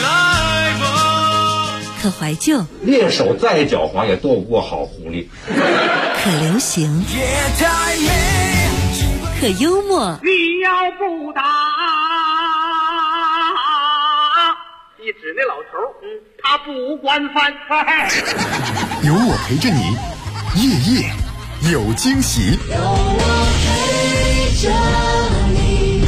可怀旧， 猎手再狡猾也斗不过好狐狸。 可流行，可幽默。 你要不打，一指那老头，他不管饭。 有我陪着你，夜夜有惊喜。 有我陪着你。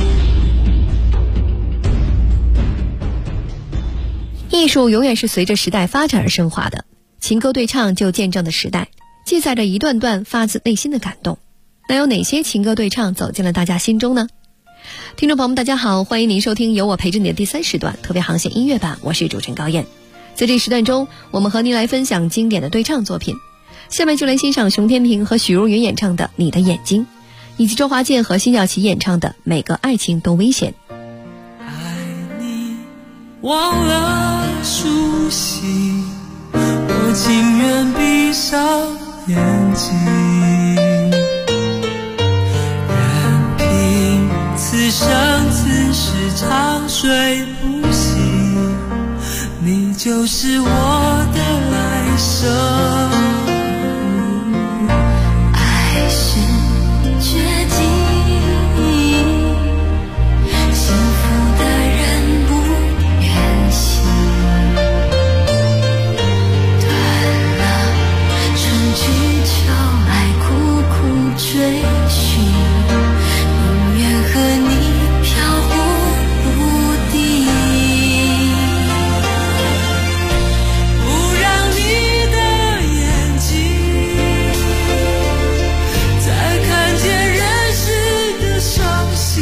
艺术永远是随着时代发展而升华的，情歌对唱就见证了时代，记载着一段段发自内心的感动。那有哪些情歌对唱走进了大家心中呢？听众朋友们大家好，欢迎您收听由我陪着你的第3时段特别航线音乐版，我是主持人高燕。在这时段中，我们和您来分享经典的对唱作品。下面就来欣赏熊天平和许茹芸演唱的《你的眼睛》，以及周华健和辛晓琪演唱的《每个爱情都危险》。 爱你忘了熟悉，我情愿闭上眼睛，任凭此生此世长睡不醒，你就是我的来生。 爱是决定，幸福的人不远行，断了春去秋来苦苦追寻，宁愿和你飘忽不定，不让你的眼睛再看见人世的伤心，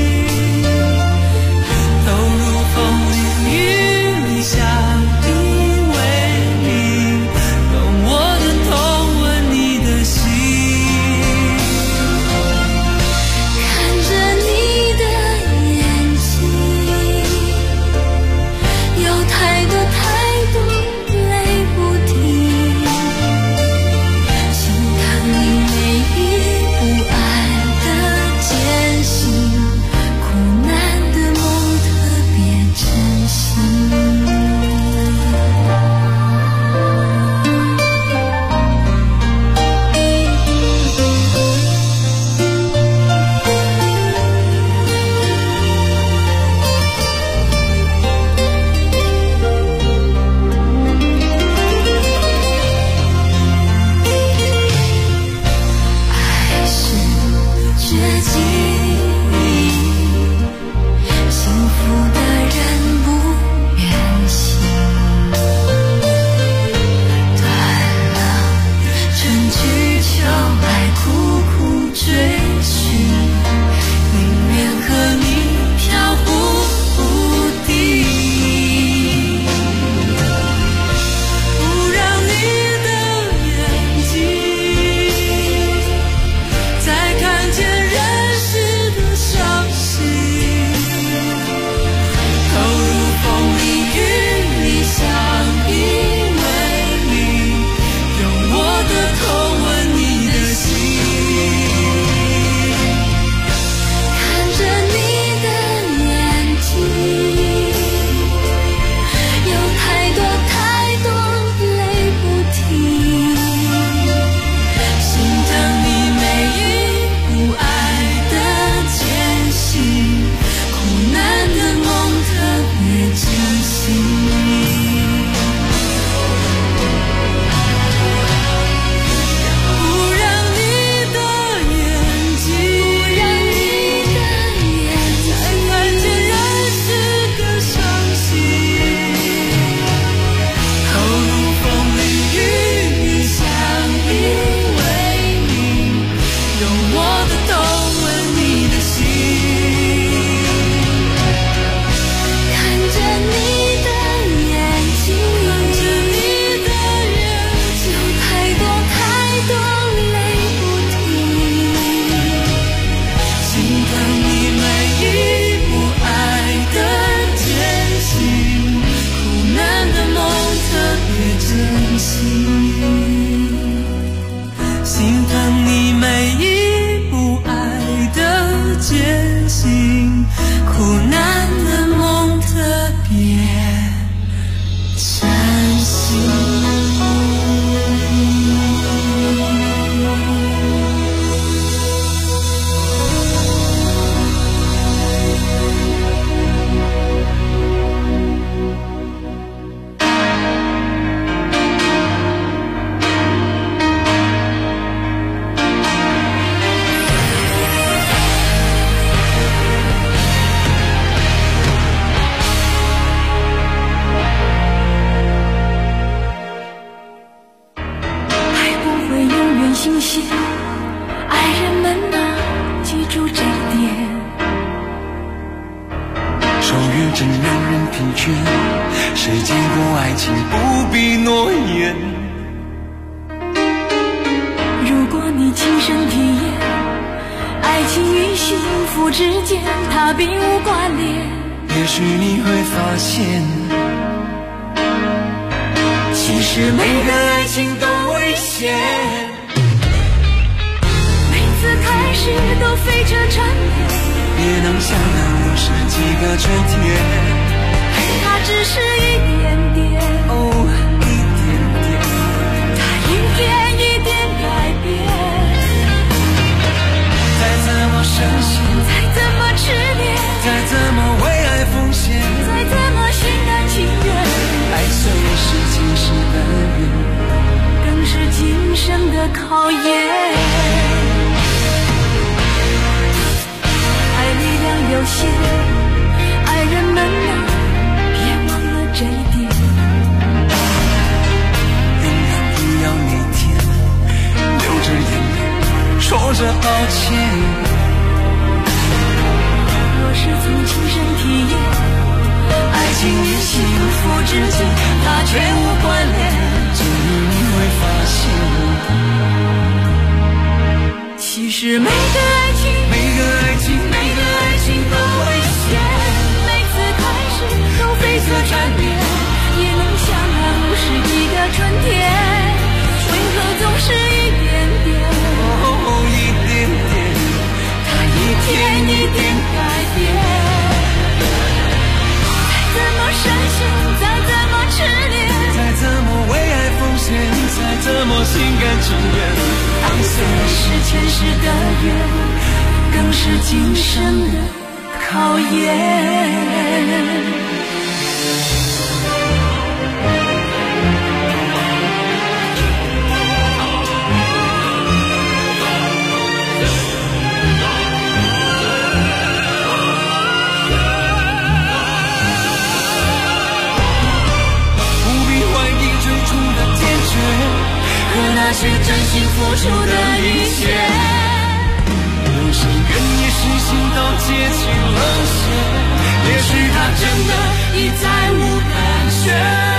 投入风里与你相依为命，用我的痛吻你的心，看着你的眼睛，有太多太多泪不停，心疼你每一步爱的艰辛，苦难的梦特别真心。爱是决定，幸福的人不远行，断了春去秋来苦苦追寻，宁愿和你飘忽不定，不让你的眼睛再看见人世的伤心，投入风里与你相依为命，用我的痛吻你的心，看着你的眼睛，有太多太多泪不停，心疼你每一步爱的艰辛，苦难的梦特别真心。不让你的眼睛再看见人世的伤心，投入风里与你相依为命，用我的痛吻你的心，看着你的眼睛，有太多太多泪不停，心疼你每一步爱的艰辛，苦难的梦特别真心，心疼你每一步爱爱人们啊，记住这一点。 守约真让人疲倦，谁见过爱情不必诺言？ 如果你亲身体验，爱情与幸福之间它并无关联， 也许你会发现，其实每个爱情都危险。 每次开始都飞车缠绵， 也能想到是几个春天， 它只是一点点， 哦，一点点， 它一点一点改变。 再怎么深陷， 再怎么痴恋， 再怎么为爱奉献， 再怎么心甘情愿， 爱虽是今世的缘， 更是今生的考验。爱力量有限，爱人们啊，别忘了这一点。 原谅不要每天流着眼泪说着抱歉。 若是从亲身体验， 爱情与幸福之间它全无关联，终于你会发现， 其实每个爱情， 每个爱情，每个爱情都危险。 每次开始都飞车缠绵，也能相安无事几个春天，为何总是一点点？ 哦，一点点， 它一天一点改变。再怎么深陷，再怎么痴恋， 再怎么为爱奉献，再怎么心甘情愿。 当虽是前世的缘，更是今生的考验。 那些真心付出的一切，有谁愿意实行到结情冷血？也许他真的已再无感觉。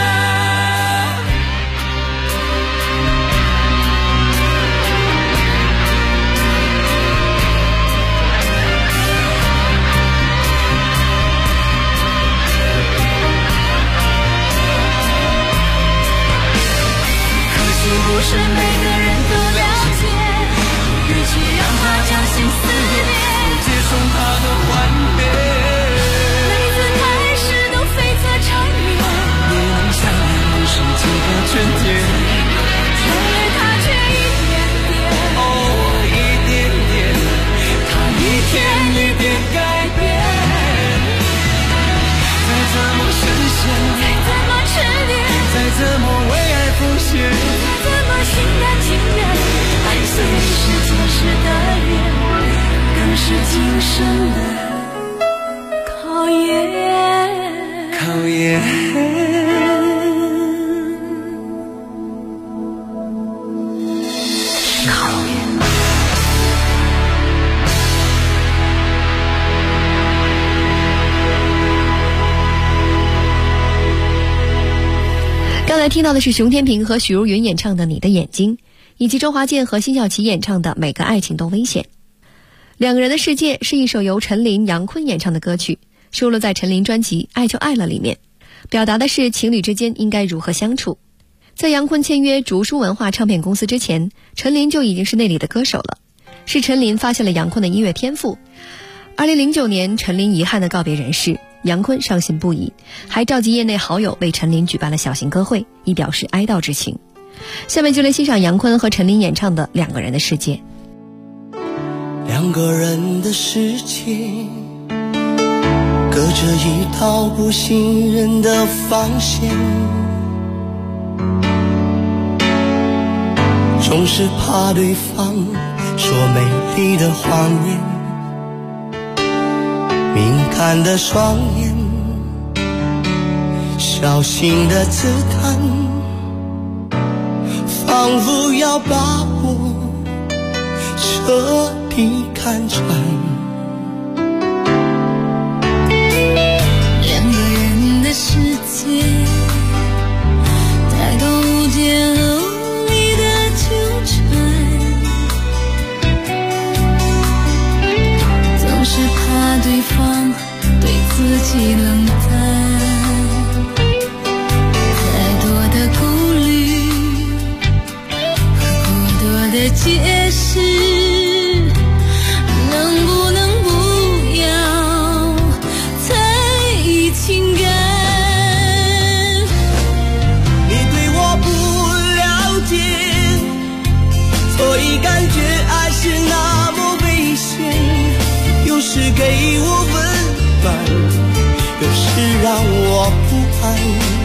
不是每个人都了解，与其让他将心撕裂， 接受他的幻灭。 每次开始都飞车缠绵， 也能相安无事几个春天， 然而他却一点点， 哦，一点点， 他一天一点改变。 再怎么深陷， 再怎么痴恋， 再怎么为爱奉献， 心甘情愿，爱虽是前世的缘，更是今生的考验。 考验。 刚才听到的是熊天平和许茹芸演唱的《你的眼睛》，以及周华健和辛晓琪演唱的《每个爱情都危险》。两个人的世界是一首由陈琳、杨坤演唱的歌曲，收录在陈琳专辑《爱就爱了》里面，表达的是情侣之间应该如何相处。在杨坤签约竹书文化唱片公司之前，陈琳就已经是那里的歌手了，是陈琳发现了杨坤的音乐天赋。2009年，陈琳遗憾地告别人世，杨坤伤心不已，还召集业内好友为陈琳举办了小型歌会，以表示哀悼之情。下面就来欣赏杨坤和陈琳演唱的《两个人的世界》。 两个人的世界，隔着一道不信任的防线，总是怕对方说美丽的谎言，敏感的双眼，小心的刺探，仿佛要把我彻底看穿。 两个人的世界，太多无解和无力的纠缠，总是怕对方对自己冷淡，太多的顾虑和过多的解释，能不能不要在意情感？ 你对我不了解，所以感觉爱是那么危险，有时给我温暖，有时让我不安。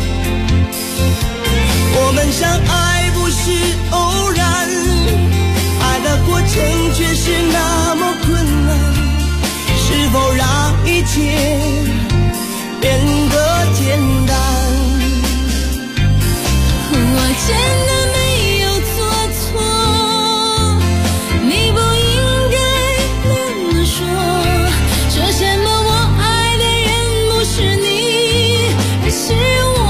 我们相爱不是偶然，爱的过程却是那么困难，是否让一切变得简单？ 我真的没有做错，你不应该那么说，说什么我爱的人不是你，而是我。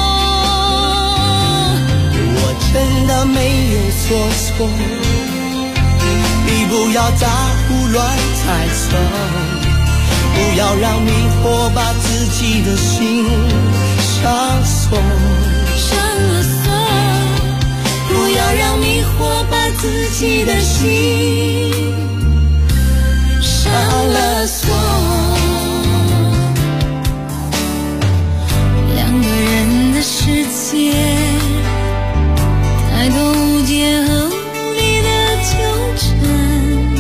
我真的没有做错，你不要再胡乱猜测，不要让迷惑把自己的心上锁， 不要让迷惑把自己的心上了锁。两个人的世界，太多无解和无力的纠缠，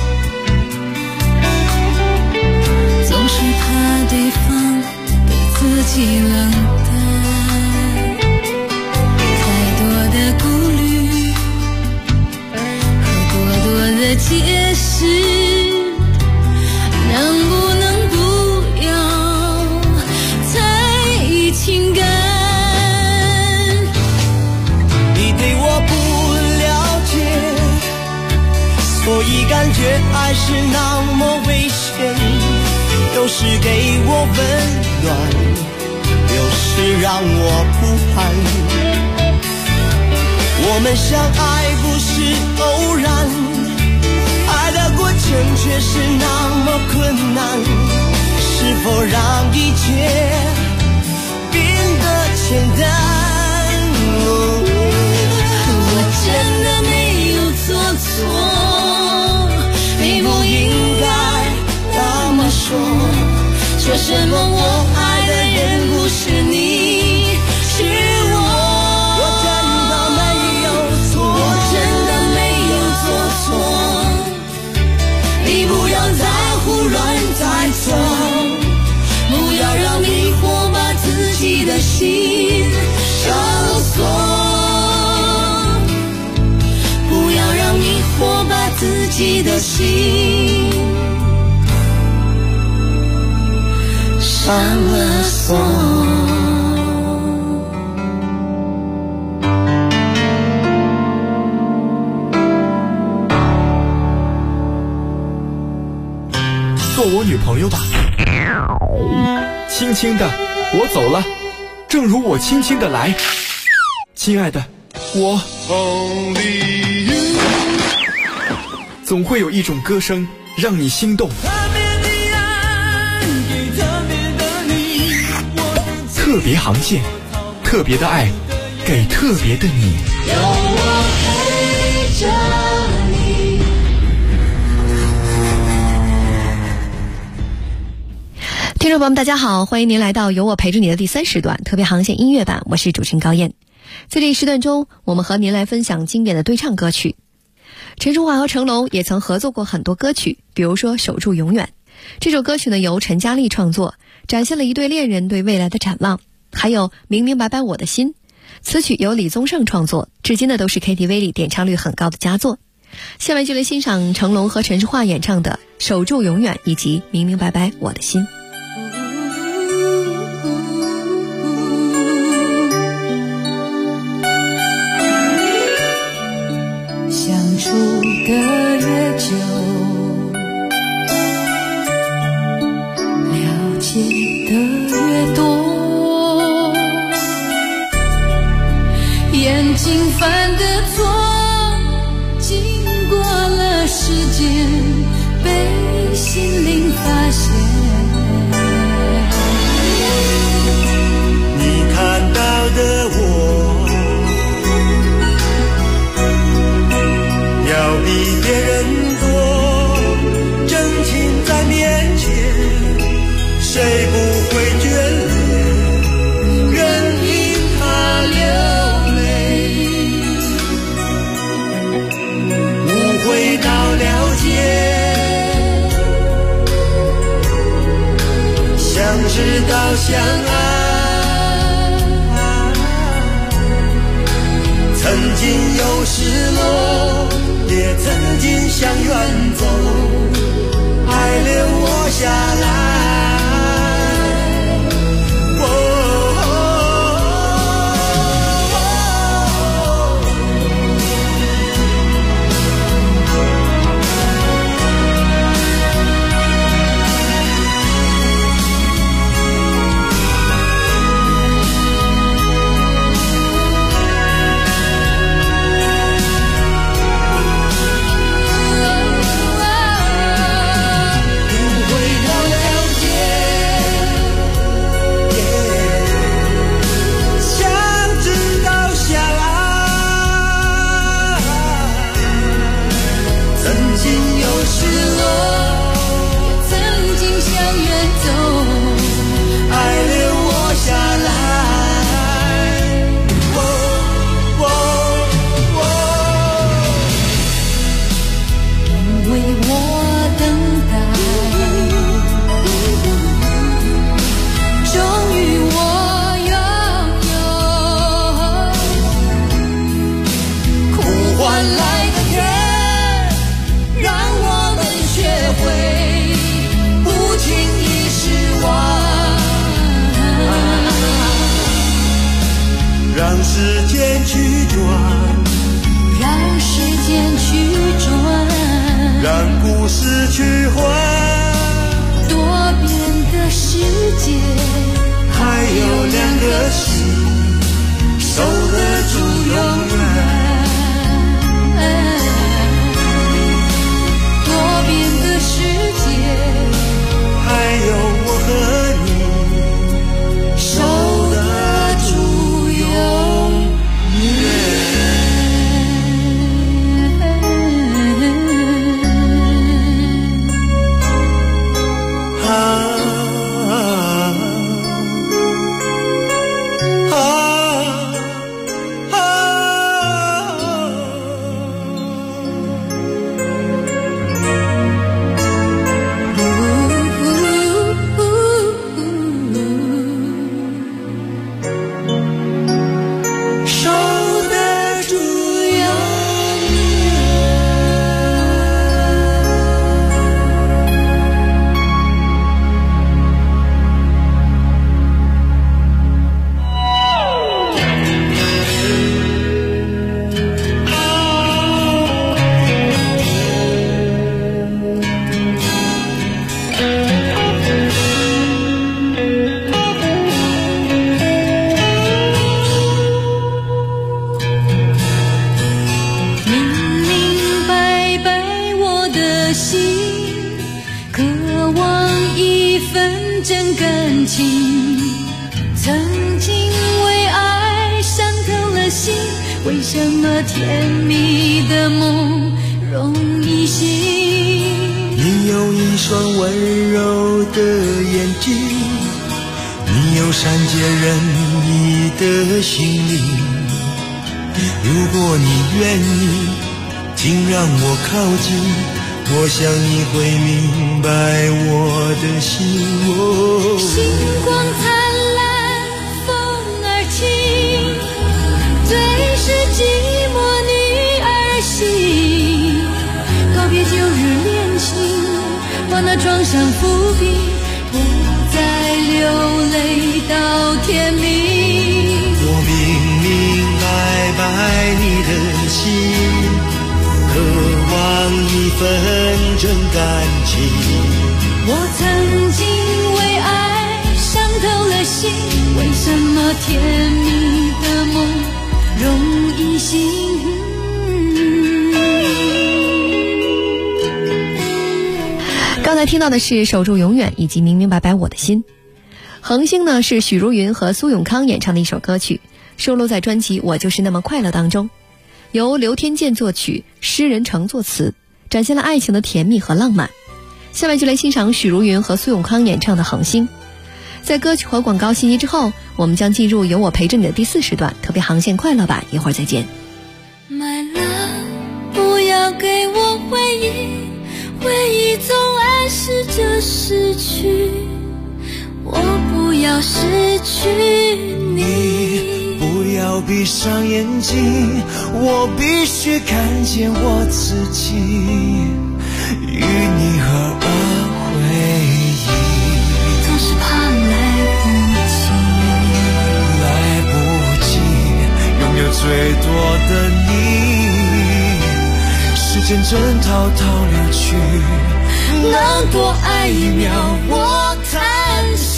总是怕对方对自己冷淡，太多的顾虑和过多的解释，能不能不要在意情感？ 你对我不了解，所以感觉爱是那么危险，有时给我温暖，有时让我不安。我们相爱不是偶然，爱的过程却是那么困难，是否让一切变得简单？ 我真的没有做错，你不应该那么说，说什么我爱的人不是你，是我。 你不要再胡乱猜测， 不要让迷惑把自己的心上锁，不要让迷惑把自己的心上了锁。 做我女朋友吧，轻轻的我走了，正如我轻轻的来，亲爱的，我总会有一种歌声让你心动，特别航线，特别的爱，给特别的你， 有我陪着你。听众朋友们大家好，欢迎您来到有我陪着你的第3时段特别航线音乐版，我是主持人高燕。在这一时段中，我们和您来分享经典的对唱歌曲。陈淑桦和成龙也曾合作过很多歌曲，比如说《守住永远》这首歌曲呢，由陈嘉丽创作，展现了一对恋人对未来的展望。还有《明明白白我的心》，此曲由李宗盛创作，至今呢都是 KTV 里点唱率很高的佳作。下面就来欣赏成龙和陈淑桦演唱的《守住永远》以及《明明白白我的心》。 相处的人相爱，曾经有失落，也曾经想远走，爱留我下来。让时间去转， 让时间去转， 让故事去换， 多变的世界， 还有两个心守得住永远。 多变的世界， 还有我和你守得住永远。 为什么甜蜜的梦容易醒？ 你有一双温柔的眼睛，你有善解人意的心灵。如果你愿意，请让我靠近，我想你会明白我的心。 星光灿烂，风儿轻，最是寂寞女儿心。告别旧日恋情，把那创伤抚平，不再流泪到天明。 我明明白白你的心，渴望一份真感情。 我曾经为爱伤透了心，为什么甜蜜的梦容易醒？ 刚才听到的是守住永远以及明明白白我的心。恒星呢是许茹芸和苏永康演唱的一首歌曲，收录在专辑《我就是那么快乐》当中，由刘天健作曲，施仁成作词，展现了爱情的甜蜜和浪漫。下面就来欣赏许茹芸和苏永康演唱的《恒星》。在歌曲和广告信息之后，我们将进入有我陪着你的第4时段特别航线快乐版，一会儿再见。 My love， 不要给我回忆，回忆总暗示着失去，我不要失去你， 不要闭上眼睛，我必须看见我自己，与你合而为一。 总是怕来不及， 拥有最多的你，时间正滔滔流去，能多爱一秒我叹息。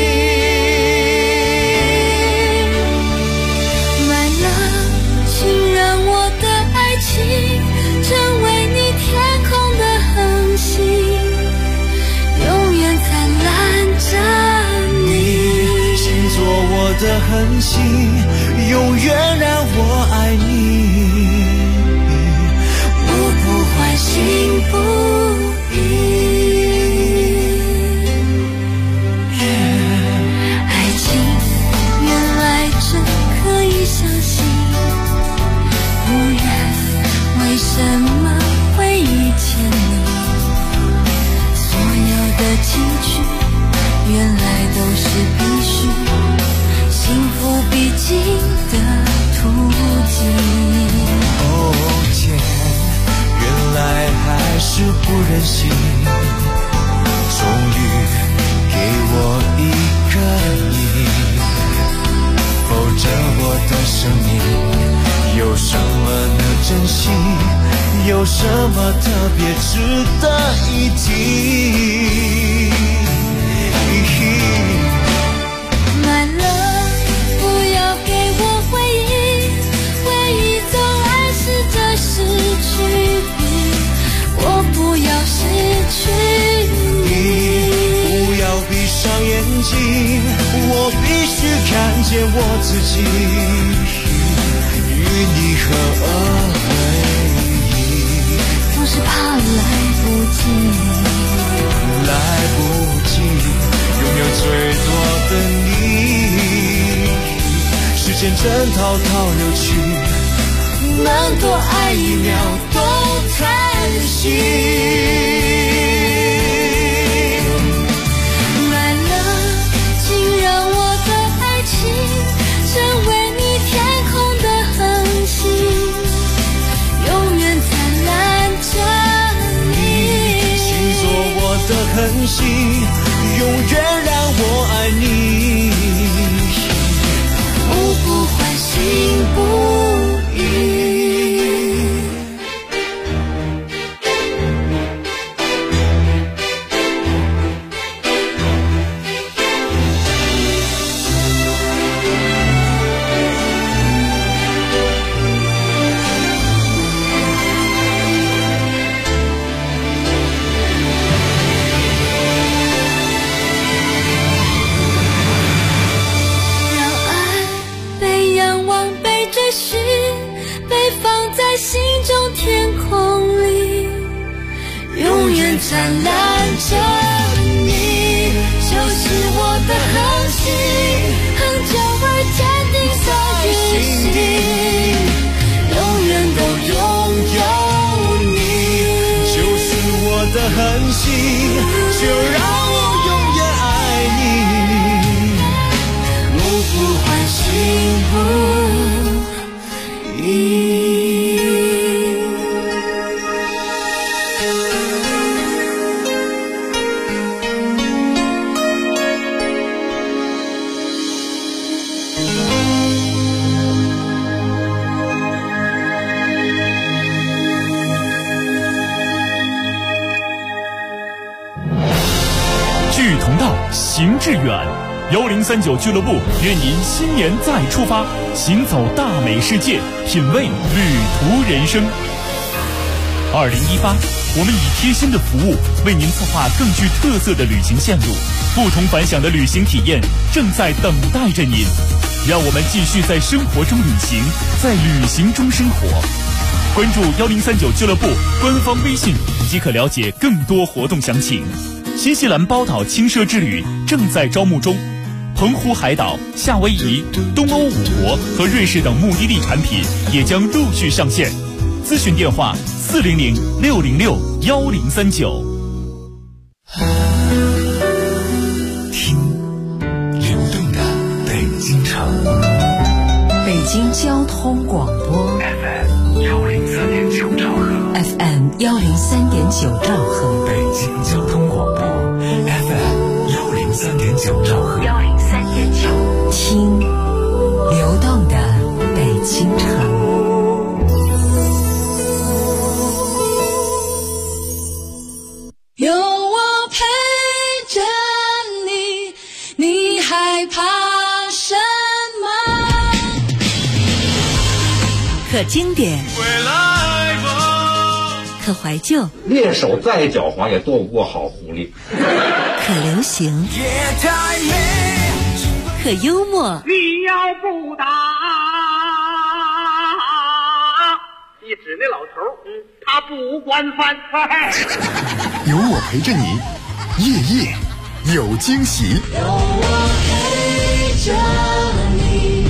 成为你天空的恒星，永远灿烂着你。 请做我的恒星，永远让我爱你， 我不换心不移。爱情原来真可以相信，不然为什么会遇见你？所有的情绪原来都是必须，幸福必经的途径。 哦天，原来还是不忍心，终于给我一个你，否则我的生命有什么能珍惜，有什么特别值得一提？ 慢了，不要给我回忆，回忆总暗示着失去你，我不要失去你。 不要闭上眼睛，我必须看见我自己，与你合而为一。 总是怕来不及， 来不及拥有最多的你，时间正滔滔流去，能多爱一秒都叹息。 慢了，请让我的爱情成为你天空的恒星，永远灿烂着你。 请做我的恒星，永远让我爱你， 我不换心不移。心中天空里，永远灿烂着你，就是我的恒星，恒久而坚定的决心，永远都拥有你， 就是我的恒星，就让我永远爱你， 我不换心不移。 志同道，行志远。1039俱乐部愿您新年再出发，行走大美世界，品味旅途人生。2018，我们以贴心的服务为您策划更具特色的旅行线路，不同凡响的旅行体验正在等待着您。让我们继续在生活中旅行，在旅行中生活。关注1039俱乐部官方微信即可了解更多活动详情。新西兰包岛轻奢之旅正在招募中，澎湖海岛、夏威夷、东欧5国和瑞士等目的地产品也将陆续上线。咨询电话400-606-1039。 听流 103.9兆赫， 北京交通广播 FM 103.9兆赫 ，103.9，听流动的北京城。 有我陪着你，你害怕什么？ 可经典，可怀旧， 猎手再狡猾也斗不过好狐狸。 可流行，可幽默。 你要不打，一指那老头，他不惯犯。 有我陪着你，夜夜有惊喜。 有我陪着你。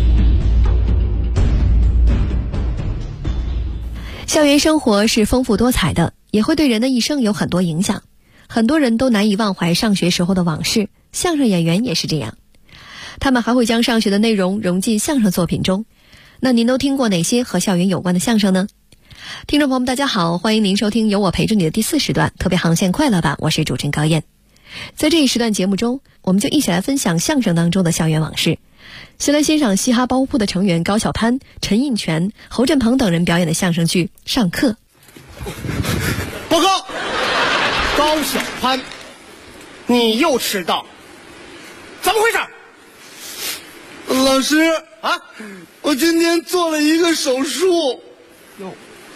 校园生活是丰富多彩的，也会对人的一生有很多影响。很多人都难以忘怀上学时候的往事，相声演员也是这样。他们还会将上学的内容融进相声作品中。那您都听过哪些和校园有关的相声呢？听众朋友们大家好，欢迎您收听由我陪着你的第4时段特别航线快乐版，我是主持人高燕。在这一时段节目中，我们就一起来分享相声当中的校园往事。先来欣赏嘻哈包铺的成员高晓攀、陈印泉、侯振鹏等人表演的相声剧《上课》。 报告，高晓攀，你又迟到，怎么回事？ 老师啊， 我今天做了一个手术。 哟，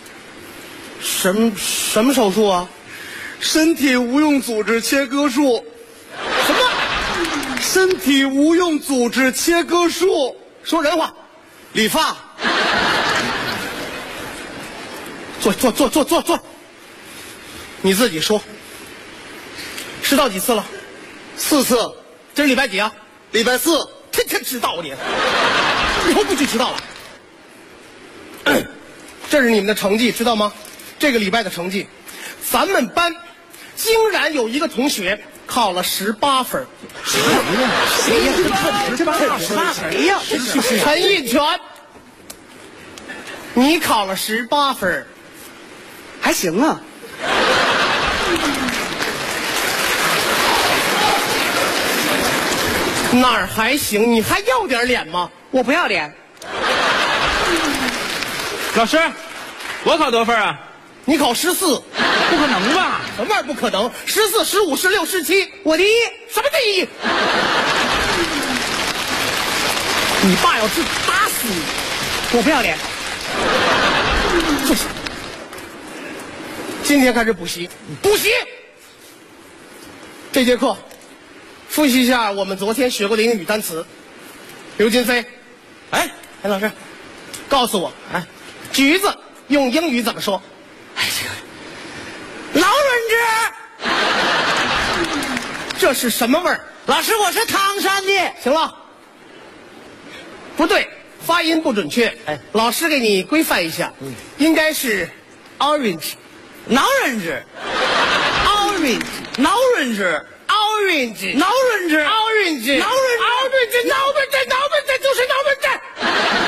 什么手术啊？ 身体无用组织切割术。 什么？ 身体无用组织切割术。 说人话。 理发。 坐。你自己说。迟到几次了？4次。这是礼拜几啊？ 礼拜4。 天天迟到你，以后不许迟到了。这是你们的成绩，知道吗？这个礼拜的成绩，咱们班竟然有一个同学考了18分。谁呀？谁呀？陈印泉，你考了18分， 还行啊。 哪儿还行？你还要点脸吗？ 我不要脸。 老师，我考多分啊？ 你考14。 不可能吧？ 什么玩意儿不可能？14、15、16、17，我第一。什么第一？你爸要是打死你！ 我不要脸。 坐下。今天开始补习。补习。这节课复习一下我们昨天学过的英语单词。刘金飞，哎，老师，告诉我，橘子用英语怎么说？ 老人汁。这是什么味儿？ 老师，我是唐山的。 行了，不对，发音不准确。老师给你规范一下，应该是 orange， 老人汁 ，orange， 老人汁。 orange， 老人汁 ，orange， 老人汁，脑门子就是脑门子。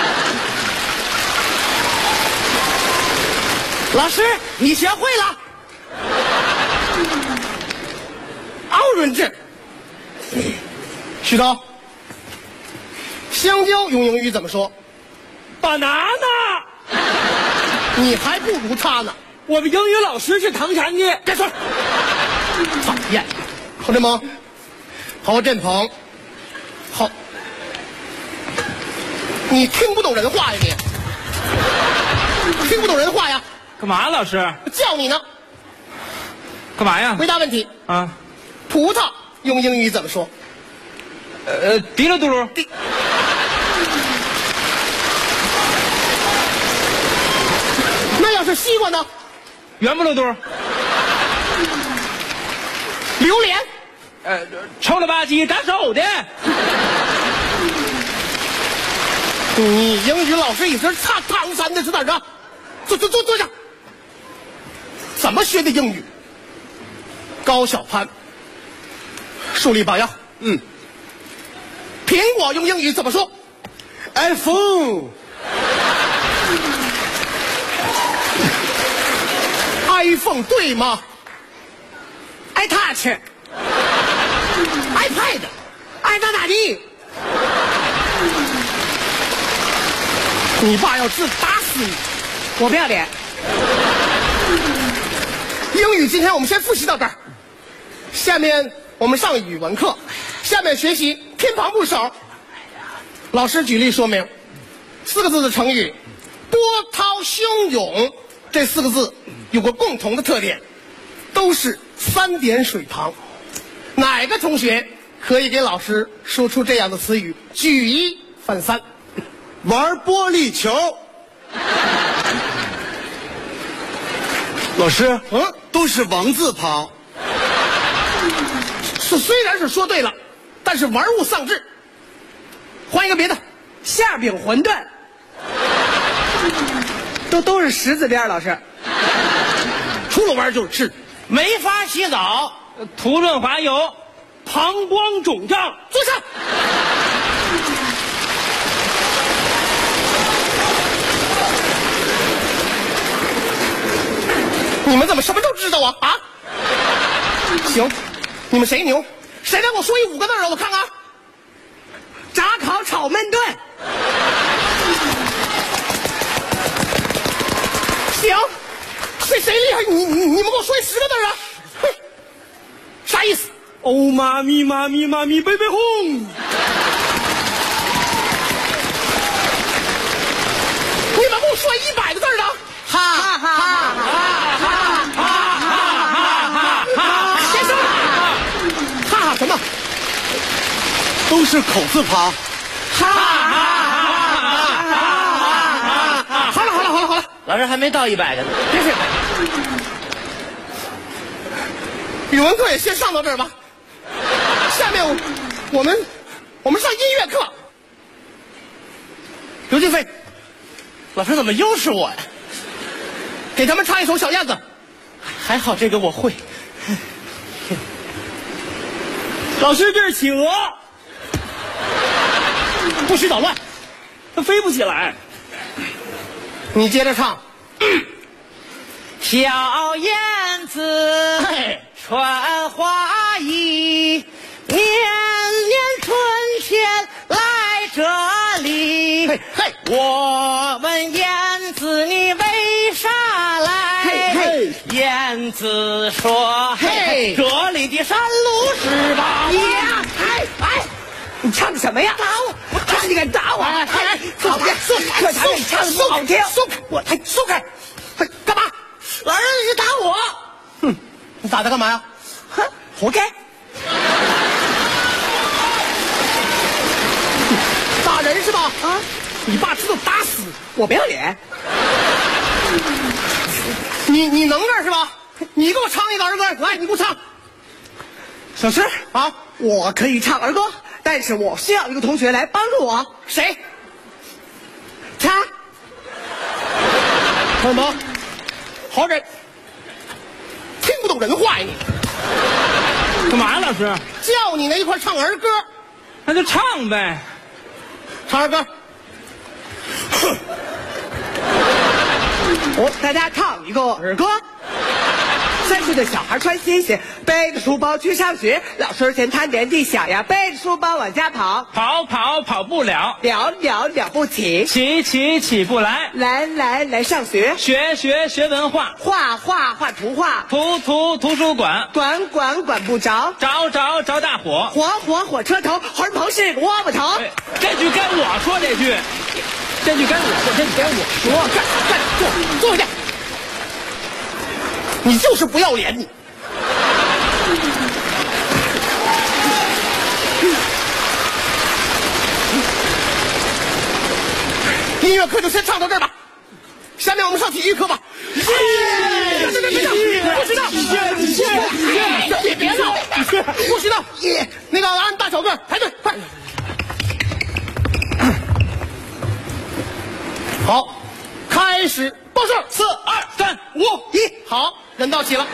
老师，你学会了。 orange。徐涛，香蕉用英语怎么说？banana。你还不如他呢。 我们英语老师是唐山的。 别说了，讨厌。侯振鹏，侯振鹏，好，你听不懂人话呀你？听不懂人话呀？ 干嘛，老师？ 叫你呢。 干嘛呀？ 回答问题啊。 葡萄用英语怎么说？ 滴了嘟噜。 那要是西瓜呢？ 圆不溜嘟。 榴莲。 臭了吧唧，打手的。 你英语老师也是差唐山的，是哪儿啊？坐下。怎么学的英语？高晓攀，树立榜样。苹果用英语怎么说 ？iPhone。 iPhone 对吗 ？iTouch、 iPad、 爱咋咋地。 你爸要是打死你！ 我不要脸。 英语今天我们先复习到这儿，下面我们上语文课，下面学习偏旁部首。老师举例说明，4个字的成语“波涛汹涌”，这4个字有个共同的特点，都是3点水旁。哪个同学可以给老师说出这样的词语？举1反3。 玩玻璃球。老师，都是王字旁。 虽然是说对了，但是玩物丧志。换一个别的， 馅饼馄饨。都是10字边，老师。 除了玩就是吃。 没法洗澡，涂润滑油，膀胱肿胀。 坐下。你们怎么什么都知道啊？啊？行，你们谁牛？谁来给我说5个字啊？我看看。 炸烤炒焖炖。 行，谁厉害？你们给我说10个字啊？哼，啥意思？ 哦妈咪妈咪妈咪贝贝哄。 你们给我说100个字的？哈哈哈哈哈！先生，哈哈什么？ 都是口字旁。 哈好了， 老师还没到100个呢。 别废话。语文课也先上到这儿吧。下面我们上音乐课。刘俊飞， 老师怎么又是我呀？ 给他们唱一首小燕子。 还好这个我会。老师，这是企鹅， 不许捣乱， 它飞不起来。 你接着唱。 小燕子穿花衣，年年春天来这里。 嘿， 我问燕子你为啥来？燕子说： 嘿， 这里的山路是吧？ 呀，你唱的什么呀？打我！看你敢打我！ 松开！ 可才你唱的不好听。 松开！干嘛？ 老师你是打我？ 哼，你打他干嘛呀？ 哼，活该！ 打人是吧？啊！你爸知道打死我不要脸。 你能这是吧？你给我唱一个儿歌，来，你给我唱。 老师啊， 我可以唱儿歌，但是我需要一个同学来帮助我。 谁？ 他。 什么？好人，听不懂人话呀你？ 干嘛呀，老师？ 叫你呢一块唱儿歌， 那就唱呗。 唱儿歌。 大家唱一个儿歌。3岁的小孩穿新鞋，背着书包去上学。老师前弹点地响呀，背着书包往家跑。 跑不了， 了不起。 起不来。 来上学。 学文化。 画图画。 图书馆。 管不着。 找大火。 火车头，红头是个窝窝头。 这句该我说，这句该我说。 干，坐回去。你就是不要脸你。音乐课就先唱到这儿吧，下面我们上体育课吧。不许闹！别闹！不许闹！那个按大小个排队，快！好，开始报数，4、2、3、5、1，好，人到齐了，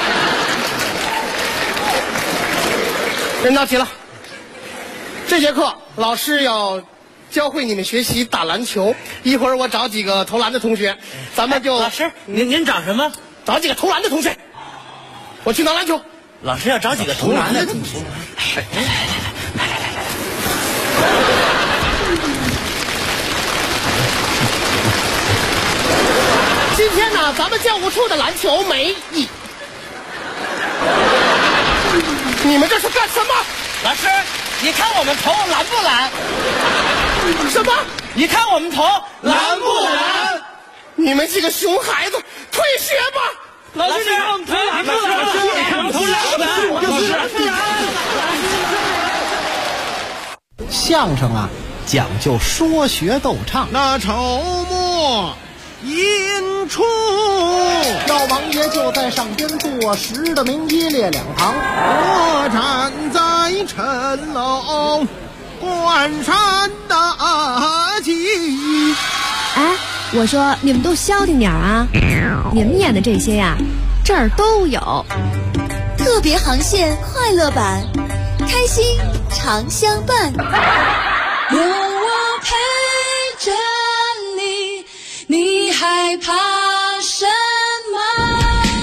人到齐了。这节课老师要教会你们学习打篮球，一会儿我找几个投篮的同学，咱们就老师，您找什么？ 找几个投篮的同学，我去拿篮球。 老师要找几个投篮的同学。 今天呢，咱们教务处的篮球没意。你们这是干什么？ 老师，你看我们投篮不篮？ 什么？ 你看我们投篮不篮？ 你们几个熊孩子，退学吧！ 老师，你看我们投篮不篮？老师，你看我们投篮不篮？ 相声啊，讲究说学逗唱。 那筹末引出， 老王爷就在上边坐，10的名医列两旁。 我站在城楼关山大吉。 哎，我说你们都消停点啊！你们演的这些呀，这儿都有。 特别航线快乐版，开心常相伴。 有我陪着你，你害怕什么？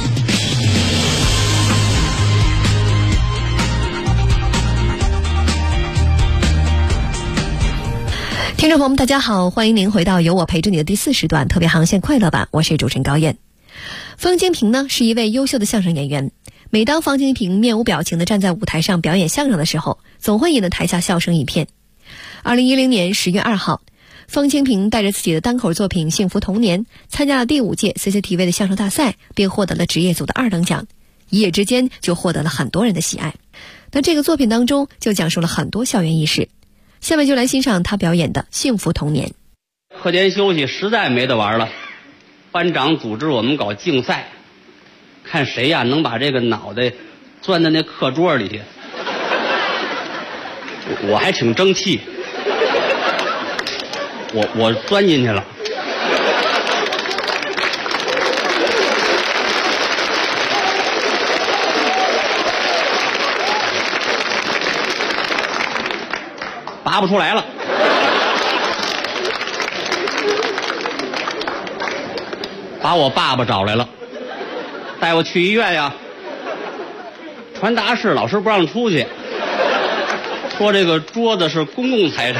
听众朋友们，大家好，欢迎您回到由我陪着你的第4时段特别航线快乐版，我是主持人高燕。方清平呢是一位优秀的相声演员，每当方清平面无表情地站在舞台上表演相声的时候，总会引得台下笑声一片。2010年10月2号，方清平带着自己的单口作品《幸福童年》参加了第5届 CCTV 的相声大赛，并获得了职业组的2等奖，一夜之间就获得了很多人的喜爱。那这个作品当中就讲述了很多校园轶事，下面就来欣赏他表演的《幸福童年》。 课间休息实在没得玩了，班长组织我们搞竞赛，看谁呀能把这个脑袋钻到那课桌里去。我还挺争气，我钻进去了。拔不出来了，把我爸爸找来了，带我去医院呀。传达室老师不让出去，说这个桌子是公共财产。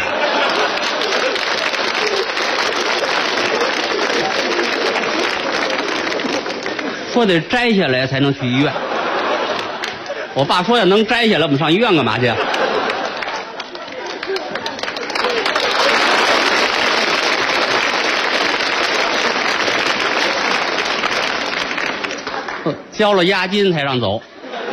说得摘下来才能去医院。我爸说要能摘下来，我们上医院干嘛去？交了押金才让走。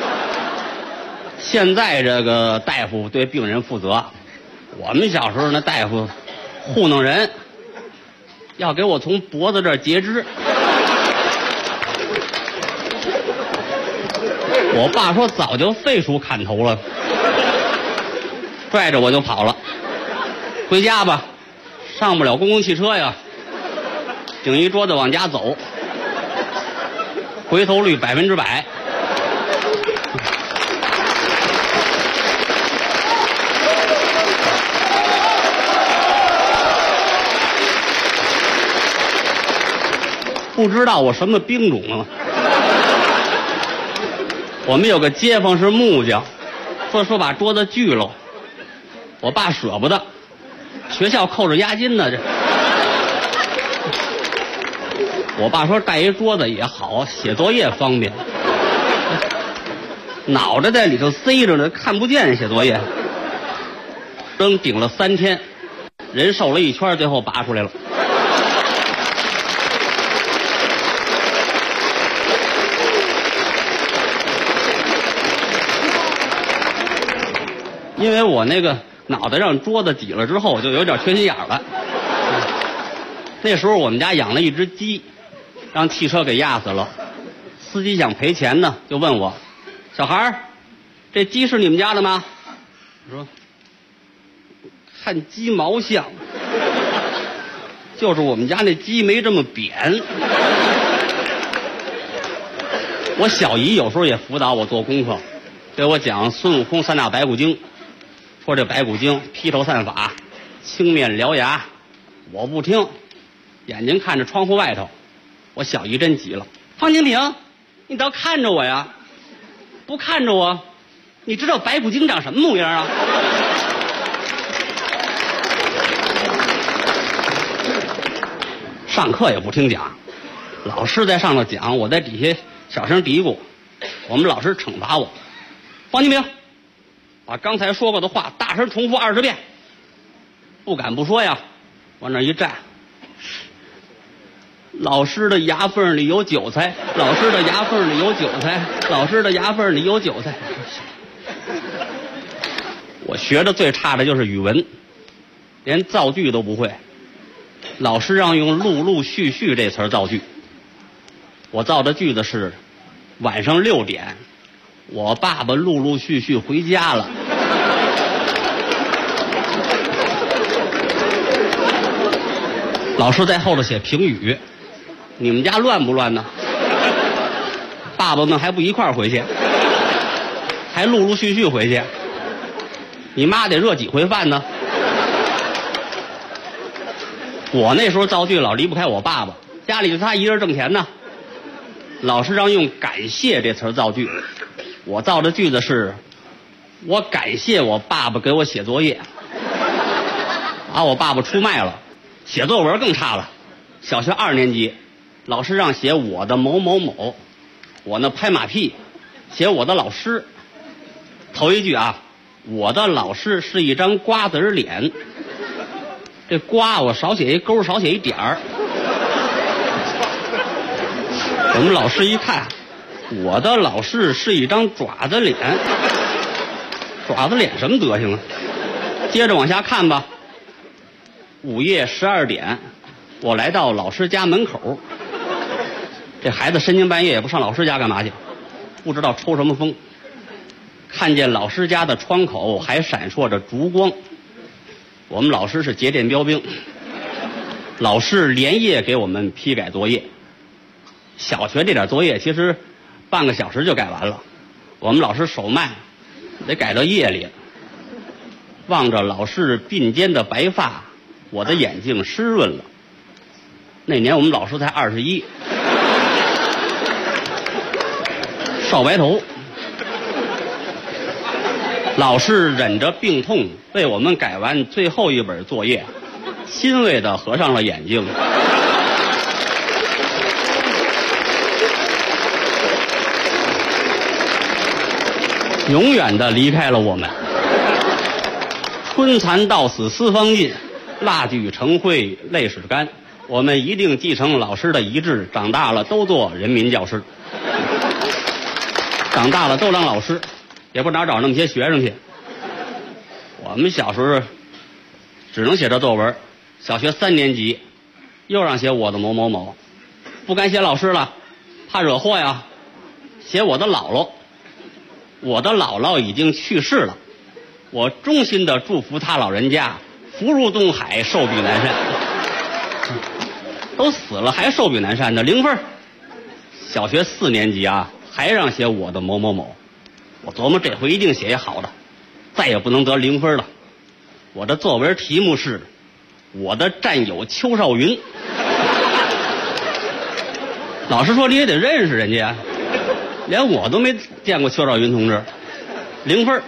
现在这个大夫对病人负责，我们小时候那大夫糊弄人，要给我从脖子这儿截肢。我爸说早就废除砍头了，拽着我就跑了。回家吧，上不了公共汽车呀，顶一桌子往家走，回头率100%。不知道我什么兵种啊？我们有个街坊是木匠，说把桌子锯了，我爸舍不得，学校扣着押金呢。这我爸说带一桌子也好，写作业方便。脑袋在里头塞着呢，看不见写作业。扔顶了3天，人瘦了一圈，最后拔出来了。因为我那个脑袋让桌子挤了之后，就有点缺心眼了。那时候我们家养了一只鸡，让汽车给压死了。司机想赔钱呢，就问我：“小孩儿，这鸡是你们家的吗？”我说：“看鸡毛像，就是我们家那鸡没这么扁。”我小姨有时候也辅导我做功课，给我讲孙悟空3大白骨精。说这白骨精披头散发，青面獠牙，我不听，眼睛看着窗户外头。我小姨真急了：“方清平， 你倒看着我呀！不看着我，你知道白骨精长什么模样啊？上课也不听讲，老师在上头讲，我在底下小声嘀咕。我们老师惩罚我，王金平，把刚才说过的话大声重复20遍。不敢不说呀，往那一站，老师的牙缝里有韭菜，老师的牙缝里有韭菜，老师的牙缝里有韭菜。我学的最差的就是语文，连造句都不会。老师让用陆陆续续这词儿造句，我造的句子是晚上6点，我爸爸陆陆续续回家了。老师在后头写评语，你们家乱不乱呢？爸爸们还不一块儿回去，还陆陆续续回去，你妈得热几回饭呢？我那时候造句老离不开我爸爸，家里就他一人挣钱呢。老师让用感谢这词儿造句，我造的句子是我感谢我爸爸给我写作业，把我爸爸出卖了。写作文更差了，小学2年级，老师让写我的某某某，我呢拍马屁，写我的老师。头一句啊，我的老师是一张瓜子脸，这瓜我少写一勾，少写一点儿。我们老师一看，我的老师是一张爪子脸，爪子脸什么德行啊？接着往下看吧。午夜12点，我来到老师家门口。这孩子深更半夜也不上老师家干嘛去？不知道抽什么风。看见老师家的窗口还闪烁着烛光。我们老师是节电标兵，老师连夜给我们批改作业。小学这点作业其实半个小时就改完了，我们老师手慢，得改到夜里。望着老师鬓间的白发，我的眼睛湿润了。那年我们老师才21，少白头。老师忍着病痛为我们改完最后一本作业，欣慰地合上了眼睛。永远地离开了我们。春蚕到死丝方尽，蜡炬成灰泪始干。我们一定继承老师的遗志，长大了都做人民教师，长大了都当老师，也不哪找那么些学生去。我们小时候只能写这作文，小学3年级又让写我的某某某，不敢写老师了，怕惹祸呀，写我的姥姥。我的姥姥已经去世了，我衷心的祝福她老人家福如东海，寿比南山。都死了还寿比南山的，0分。小学4年级啊，还让写我的某某某，我琢磨这回一定写好的，再也不能得0分了。我的作文题目是我的战友邱少云。老师说你也得认识人家，连我都没见过邱少云同志，0分。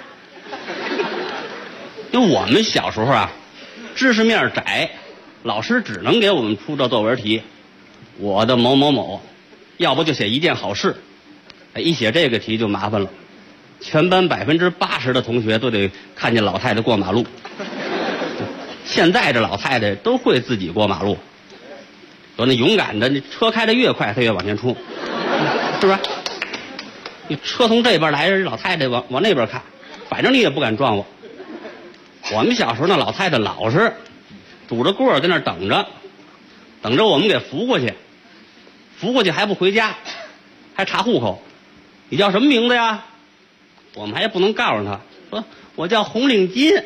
因为我们小时候啊，知识面窄，老师只能给我们出这作文题，我的某某某，要不就写一件好事。一写这个题就麻烦了，全班80%的同学都得看见老太太过马路。现在这老太太都会自己过马路，有那勇敢的，你车开得越快她越往前冲，是不是？你车从这边来，老太太往那边看，反正你也不敢撞我。我们小时候那老太太老实，拄着棍儿在那等着我们给扶过去，扶过去还不回家，还查户口。你叫什么名字呀？我们还不能告诉他，说我叫红领巾。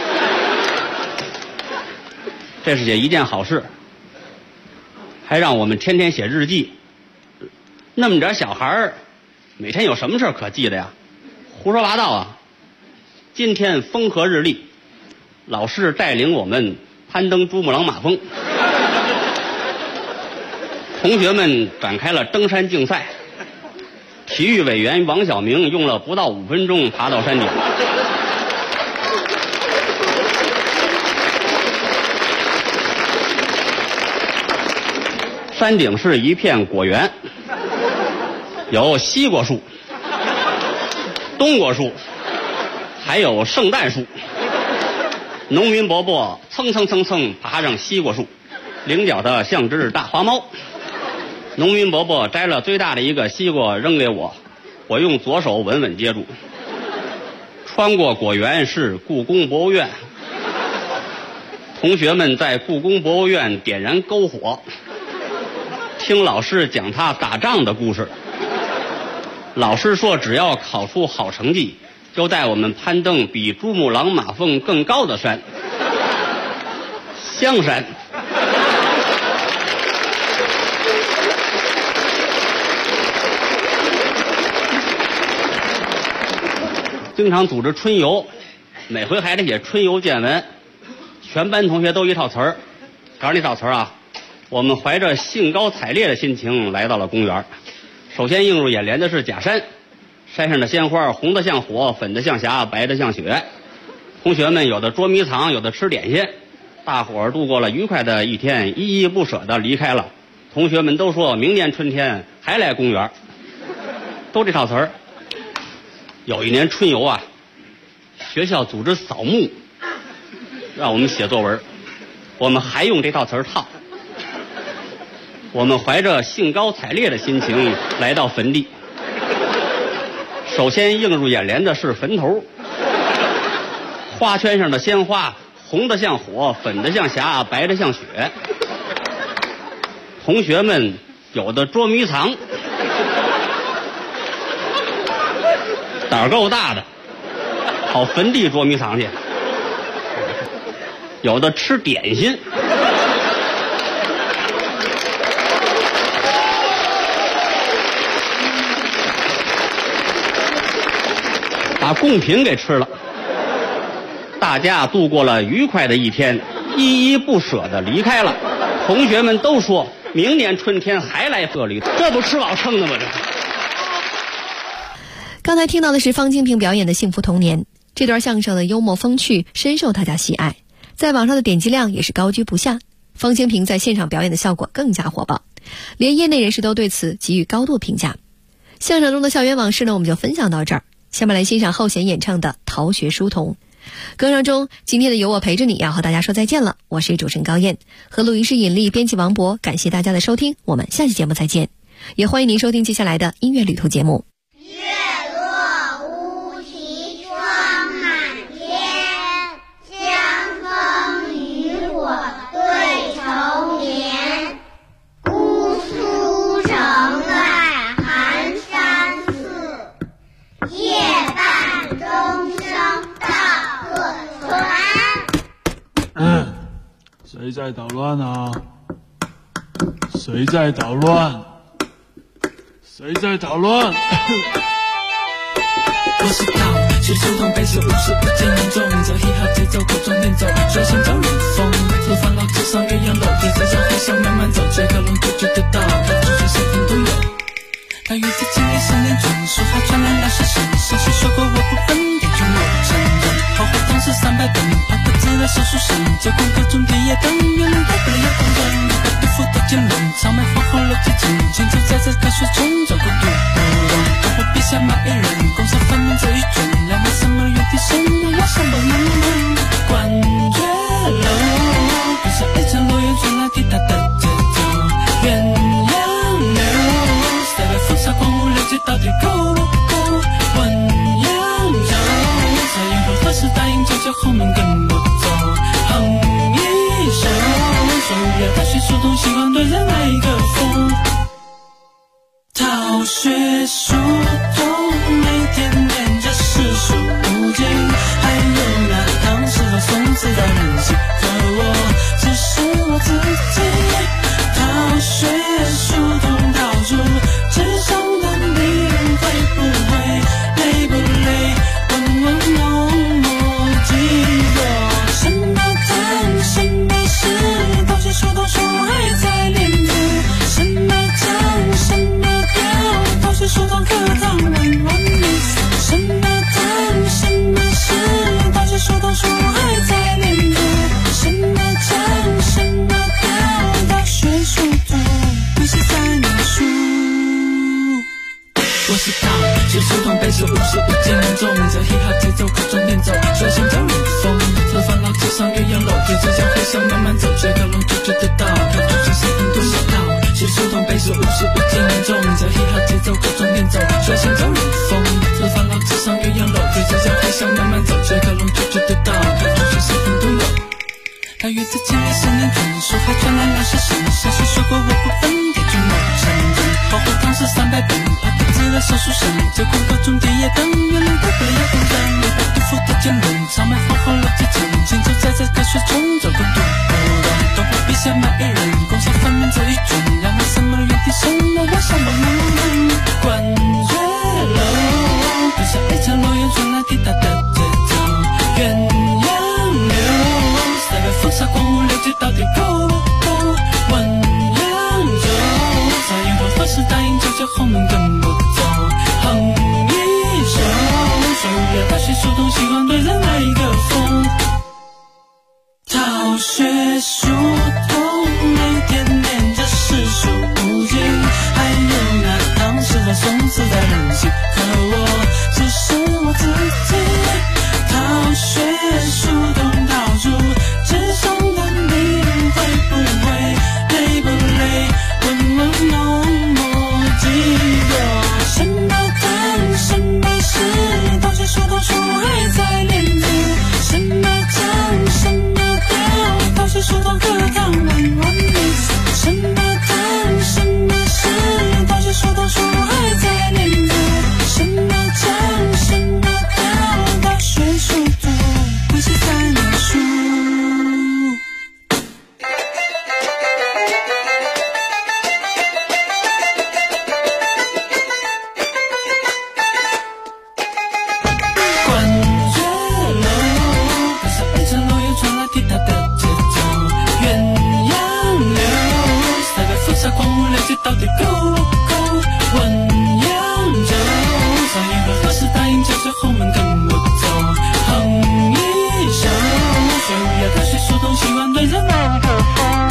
这是写一件好事，还让我们天天写日记。那么点小孩儿，每天有什么事可记的呀？胡说八道啊！今天风和日丽，老师带领我们攀登珠穆朗玛峰，同学们展开了登山竞赛。 体育委员王晓明用了不到5分钟爬到山顶。山顶是一片果园，有西瓜树、冬瓜树，还有圣诞树。农民伯伯蹭蹭蹭蹭爬上西瓜树，棱角的像只大花猫。农民伯伯摘了最大的一个西瓜扔给我，我用左手稳稳接住。穿过果园是故宫博物院，同学们在故宫博物院点燃篝火，听老师讲他打仗的故事。老师说只要考出好成绩，就带我们攀登比珠穆朗玛峰更高的山——香山。经常组织春游，每回还得写春游见闻，全班同学都一套词儿。告诉那套词儿啊，我们怀着兴高采烈的心情来到了公园。首先映入眼帘的是假山，山上的鲜花红的像火，粉的像霞，白的像雪。同学们有的捉迷藏，有的吃点心，大伙儿度过了愉快的一天，依依不舍地离开了。同学们都说明年春天还来公园，都这套词儿。有一年春游啊，学校组织扫墓，让我们写作文，我们还用这套词儿套。我们怀着兴高采烈的心情来到坟地，首先映入眼帘的是坟头，花圈上的鲜花红的像火，粉的像霞，白的像雪。同学们有的捉迷藏，胆儿够大的，跑坟地捉迷藏去；有的吃点心，把贡品给吃了。大家度过了愉快的一天，依依不舍地离开了。同学们都说明年春天还来这里，这不吃饱撑的吗？这刚才听到的是方清平表演的《幸福童年》，这段相声的幽默风趣深受大家喜爱，在网上的点击量也是高居不下。方清平在现场表演的效果更加火爆，连业内人士都对此给予高度评价。相声中的校园往事呢，我们就分享到这儿。下面来欣赏后弦演唱的《逃学书童》。歌声中，今天的有我陪着你要和大家说再见了。我是主持人高燕，和录音师尹丽，编辑王博，感谢大家的收听，我们下期节目再见。也欢迎您收听接下来的音乐旅途节目。 谁在捣乱啊？谁在捣乱？谁在捣乱？ 我是逃学书童，背书无数不见严重，走 hiphop 节奏，口中念走，随行走路风，路放老街上岳阳楼梯，在小路上慢慢走，最高龙就觉得到，到处随身都有。大约在经历3年准，说话传来那些事，上学说过我不分点中我承认，后悔当时300本，怕不自来手术室，结果各种毕业灯，原来带不了要公认，把不负的结论，草莓花红了几斤，青春在这科学中走过独不懂，我会笔下骂一人，共赏反面这一卷，两位什么原地生，我什么能关绝了，不是一层楼远传来滴答的节奏，鸳鸯流，谁被风沙狂舞了解到底够不够，温阳州，在银河何时答应舅舅后面跟我走，哼一首，手要大学书童，希望对人来一个风。逃学书童，每天练着诗书五经，还有那唐诗和宋词的人性，可我只是我自己。逃学书童逃出纸上的你，会不会累不累？问问浓墨几个，什么谈什么事？逃学书童说还在练字。 事无尽，重在 hip hop 节奏各种变奏，率性叫如风，这烦恼之上鸳鸯楼，对着像回响慢慢走，追个龙就追得到，看出去是很多小道，写书同背书无事无尽，重在 hip hop 节奏各种变奏，率性叫如风，这烦恼之上鸳鸯楼，对着像回响慢慢走，追个龙就追得到，看出去是很多有。大约在千里10年转述，还传来了些什么？谁说过我不分铁军某承认，后悔当时300本，怕不知了手术声，结果各种电夜灯，原来都不要孤单，没法辜负的坚韧，长满好好了几层，行走在这个水中，走过渡不动，都不必先买一人，共享反面这一卷，让那什么原地生了我什么梦，观月楼，不是一层楼远传来滴答的节奏，鸳鸯流。风沙光无流，到底够不够？问扬州，在银河何时答应九九后门跟我走？哼一首，水无聊大学书童，喜欢对着那一个风。逃学书童，每天念着诗书无尽，还有那唐诗和宋词在任性，可我只是我自己。逃学书童，逃出纸上的你，会不会累不累？问问浓墨几多？什么谈什么事？逃学书童书还在练字，什么讲什么调？逃学书童课堂弯弯的，什么谈什么事？逃学书童书还在练字，什么讲什么调？逃学书童不是在念书。到底够不够？问扬州，在银河何时答应九九后门跟我走？哼一首，水无聊大学书童，喜欢对着那个风。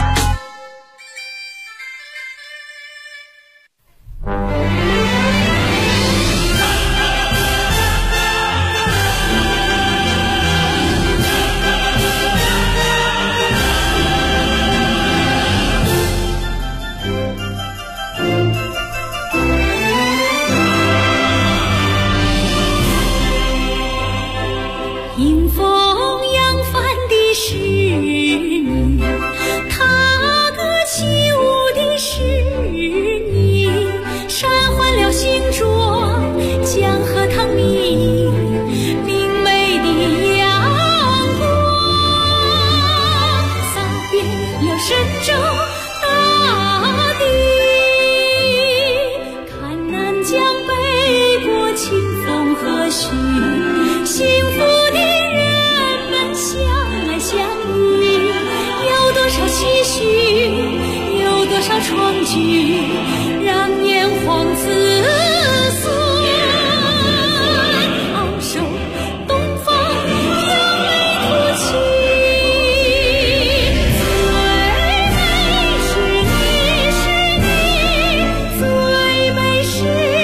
迎风扬帆的是你，踏歌起舞的是你，山换了新装，江河淌你明媚的阳光，洒遍了神州大地，看南疆北国清风和煦，幸福的人们相爱相依，有多少期许，有多少创举，让炎黄子孙昂首东方扬眉吐气。最美是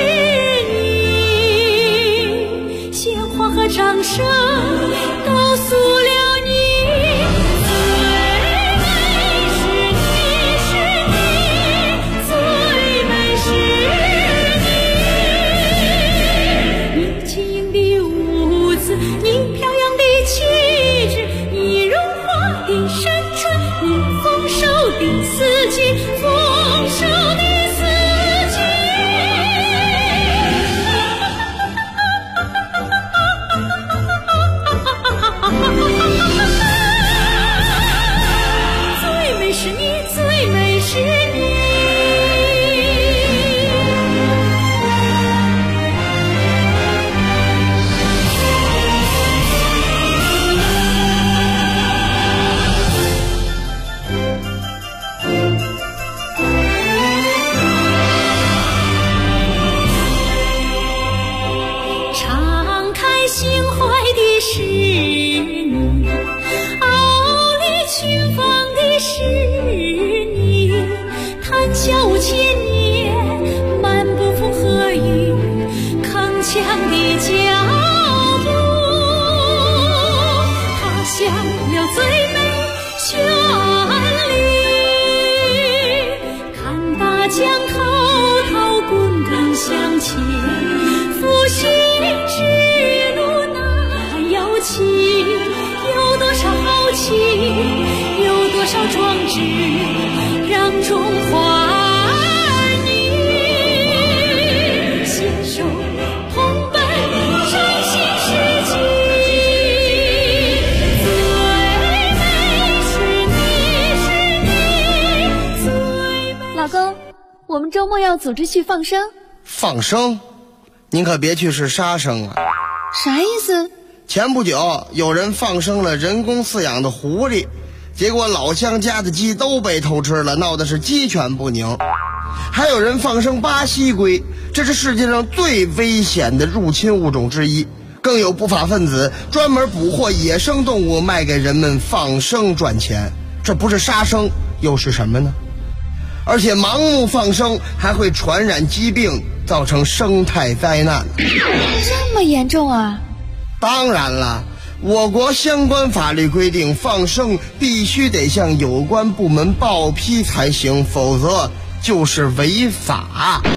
你，鲜花和掌声告诉了你，最美是你，你轻盈的舞姿，你飘扬的气质，你荣华的山川，你丰收的四季，丰收的四季。最美是你，最美是你。敞开心怀的是你，傲立群芳的是你，谈笑5千年，漫步风和雨，铿锵的家末要组织去放生。 放生？您可别去是杀生啊！ 啥意思？ 前不久有人放生了人工饲养的狐狸，结果老乡家的鸡都被偷吃了，闹得是鸡犬不宁。还有人放生巴西龟，这是世界上最危险的入侵物种之一。更有不法分子专门捕获野生动物卖给人们放生赚钱，这不是杀生又是什么呢？而且盲目放生还会传染疾病，造成生态灾难。 这么严重啊？ 当然了，我国相关法律规定，放生必须得向有关部门报批才行，否则就是违法。